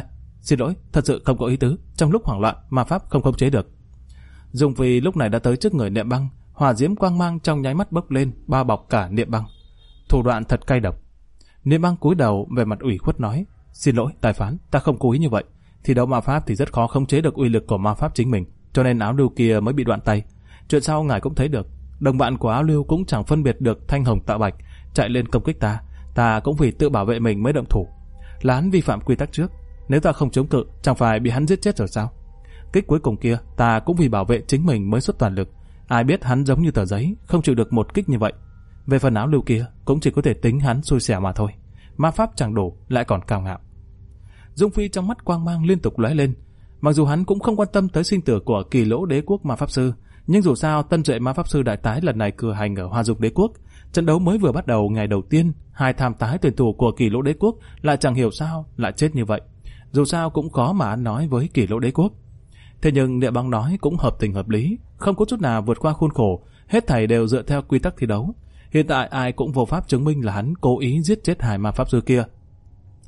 Xin lỗi, thật sự không có ý tứ, trong lúc hoảng loạn ma pháp không khống chế được. Dung Phi lúc này đã tới trước người Niệm Băng, hỏa diễm quang mang trong nháy mắt bốc lên, bao bọc cả Niệm Băng. Thủ đoạn thật cay độc. Niệm Băng cúi đầu về mặt ủy khuất nói, xin lỗi tài phán, ta không cố ý như vậy. Thi đấu ma pháp thì rất khó khống chế được uy lực của ma pháp chính mình, cho nên Áo Lưu kia mới bị đoạn tay. Chuyện sau ngài cũng thấy được, đồng bạn của Áo Lưu cũng chẳng phân biệt được thanh hồng tạo bạch, chạy lên công kích ta cũng vì tự bảo vệ mình mới động thủ. Là hắn vi phạm quy tắc trước, nếu ta không chống cự, chẳng phải bị hắn giết chết rồi sao? Kích cuối cùng kia, ta cũng vì bảo vệ chính mình mới xuất toàn lực. Ai biết hắn giống như tờ giấy, không chịu được một kích như vậy. Về phần Áo Lưu kia, cũng chỉ có thể tính hắn xui xẻo mà thôi. Ma pháp chẳng đủ, lại còn cao ngạo. Dung Phi trong mắt quang mang liên tục lóe lên. Mặc dù hắn cũng không quan tâm tới sinh tử của Kỳ Lỗ Đế Quốc ma pháp sư, nhưng dù sao tân duệ ma pháp sư đại tái lần này cử hành ở Hoa Dục Đế Quốc. Trận đấu mới vừa bắt đầu ngày đầu tiên, hai tham tái tuyển thủ của Kỳ Lỗ Đế Quốc lại chẳng hiểu sao lại chết như vậy. Dù sao cũng có mà ăn nói với Kỳ Lỗ Đế Quốc. Thế nhưng Niệm Băng nói cũng hợp tình hợp lý, không có chút nào vượt qua khuôn khổ, hết thảy đều dựa theo quy tắc thi đấu. Hiện tại ai cũng vô pháp chứng minh là hắn cố ý giết chết hai ma pháp sư kia.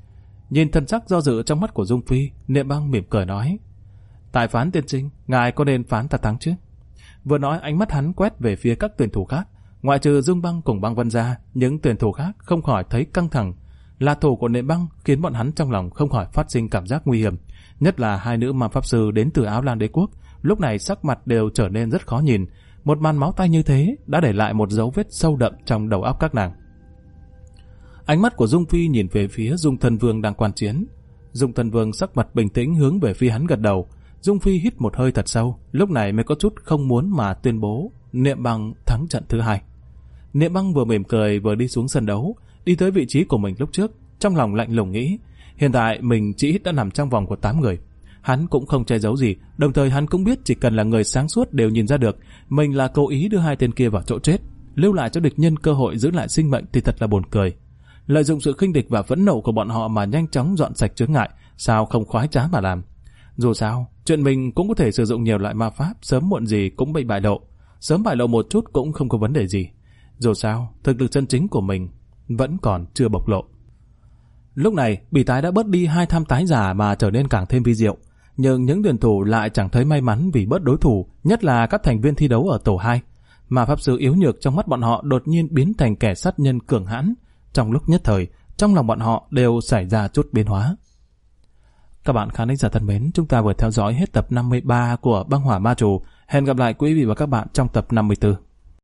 Nhìn thần sắc do dự trong mắt của Dung Phi, Niệm Băng mỉm cười nói: Tài phán tiên sinh, ngài có nên phán ta thắng chứ? Vừa nói ánh mắt hắn quét về phía các tuyển thủ khác. Ngoại trừ Dung Băng cùng Băng Vân ra, những tuyển thủ khác không khỏi thấy căng thẳng. Là thủ của Niệm Băng khiến bọn hắn trong lòng không khỏi phát sinh cảm giác nguy hiểm. Nhất là hai nữ ma pháp sư đến từ Áo Lan Đế quốc, lúc này sắc mặt đều trở nên rất khó nhìn. Một màn máu tanh như thế đã để lại một dấu vết sâu đậm trong đầu óc các nàng. Ánh mắt của Dung Phi nhìn về phía Dung Thần Vương đang quan chiến. Dung Thần Vương sắc mặt bình tĩnh hướng về phía hắn gật đầu. Dung Phi hít một hơi thật sâu, lúc này mới có chút không muốn mà tuyên bố Niệm Băng thắng trận thứ 2. Niệm Băng vừa mỉm cười vừa đi xuống sân đấu, đi tới vị trí của mình lúc trước, trong lòng lạnh lùng nghĩ, hiện tại mình chỉ ít đã nằm trong vòng của 8 người. Hắn cũng không che giấu gì, đồng thời hắn cũng biết chỉ cần là người sáng suốt đều nhìn ra được mình là cố ý đưa hai tên kia vào chỗ chết, lưu lại cho địch nhân cơ hội giữ lại sinh mệnh thì thật là buồn cười. Lợi dụng sự khinh địch và phẫn nộ của bọn họ mà nhanh chóng dọn sạch chướng ngại, sao không khoái trá mà làm. Dù sao, chuyện mình cũng có thể sử dụng nhiều loại ma pháp, sớm muộn gì cũng bị bại lộ. Sớm bại lộ một chút cũng không có vấn đề gì. Dù sao, thực lực chân chính của mình vẫn còn chưa bộc lộ. Lúc này, Bỉ Tái đã bớt đi 2 tham tái giả mà trở nên càng thêm vi diệu. Nhưng những tuyển thủ lại chẳng thấy may mắn vì bớt đối thủ, nhất là các thành viên thi đấu ở tổ 2. Mà pháp sư yếu nhược trong mắt bọn họ đột nhiên biến thành kẻ sát nhân cường hãn. Trong lúc nhất thời, trong lòng bọn họ đều xảy ra chút biến hóa. Các bạn khán giả thân mến, chúng ta vừa theo dõi hết tập 53 của Băng Hỏa Ma Trù. Hẹn gặp lại quý vị và các bạn trong tập 54.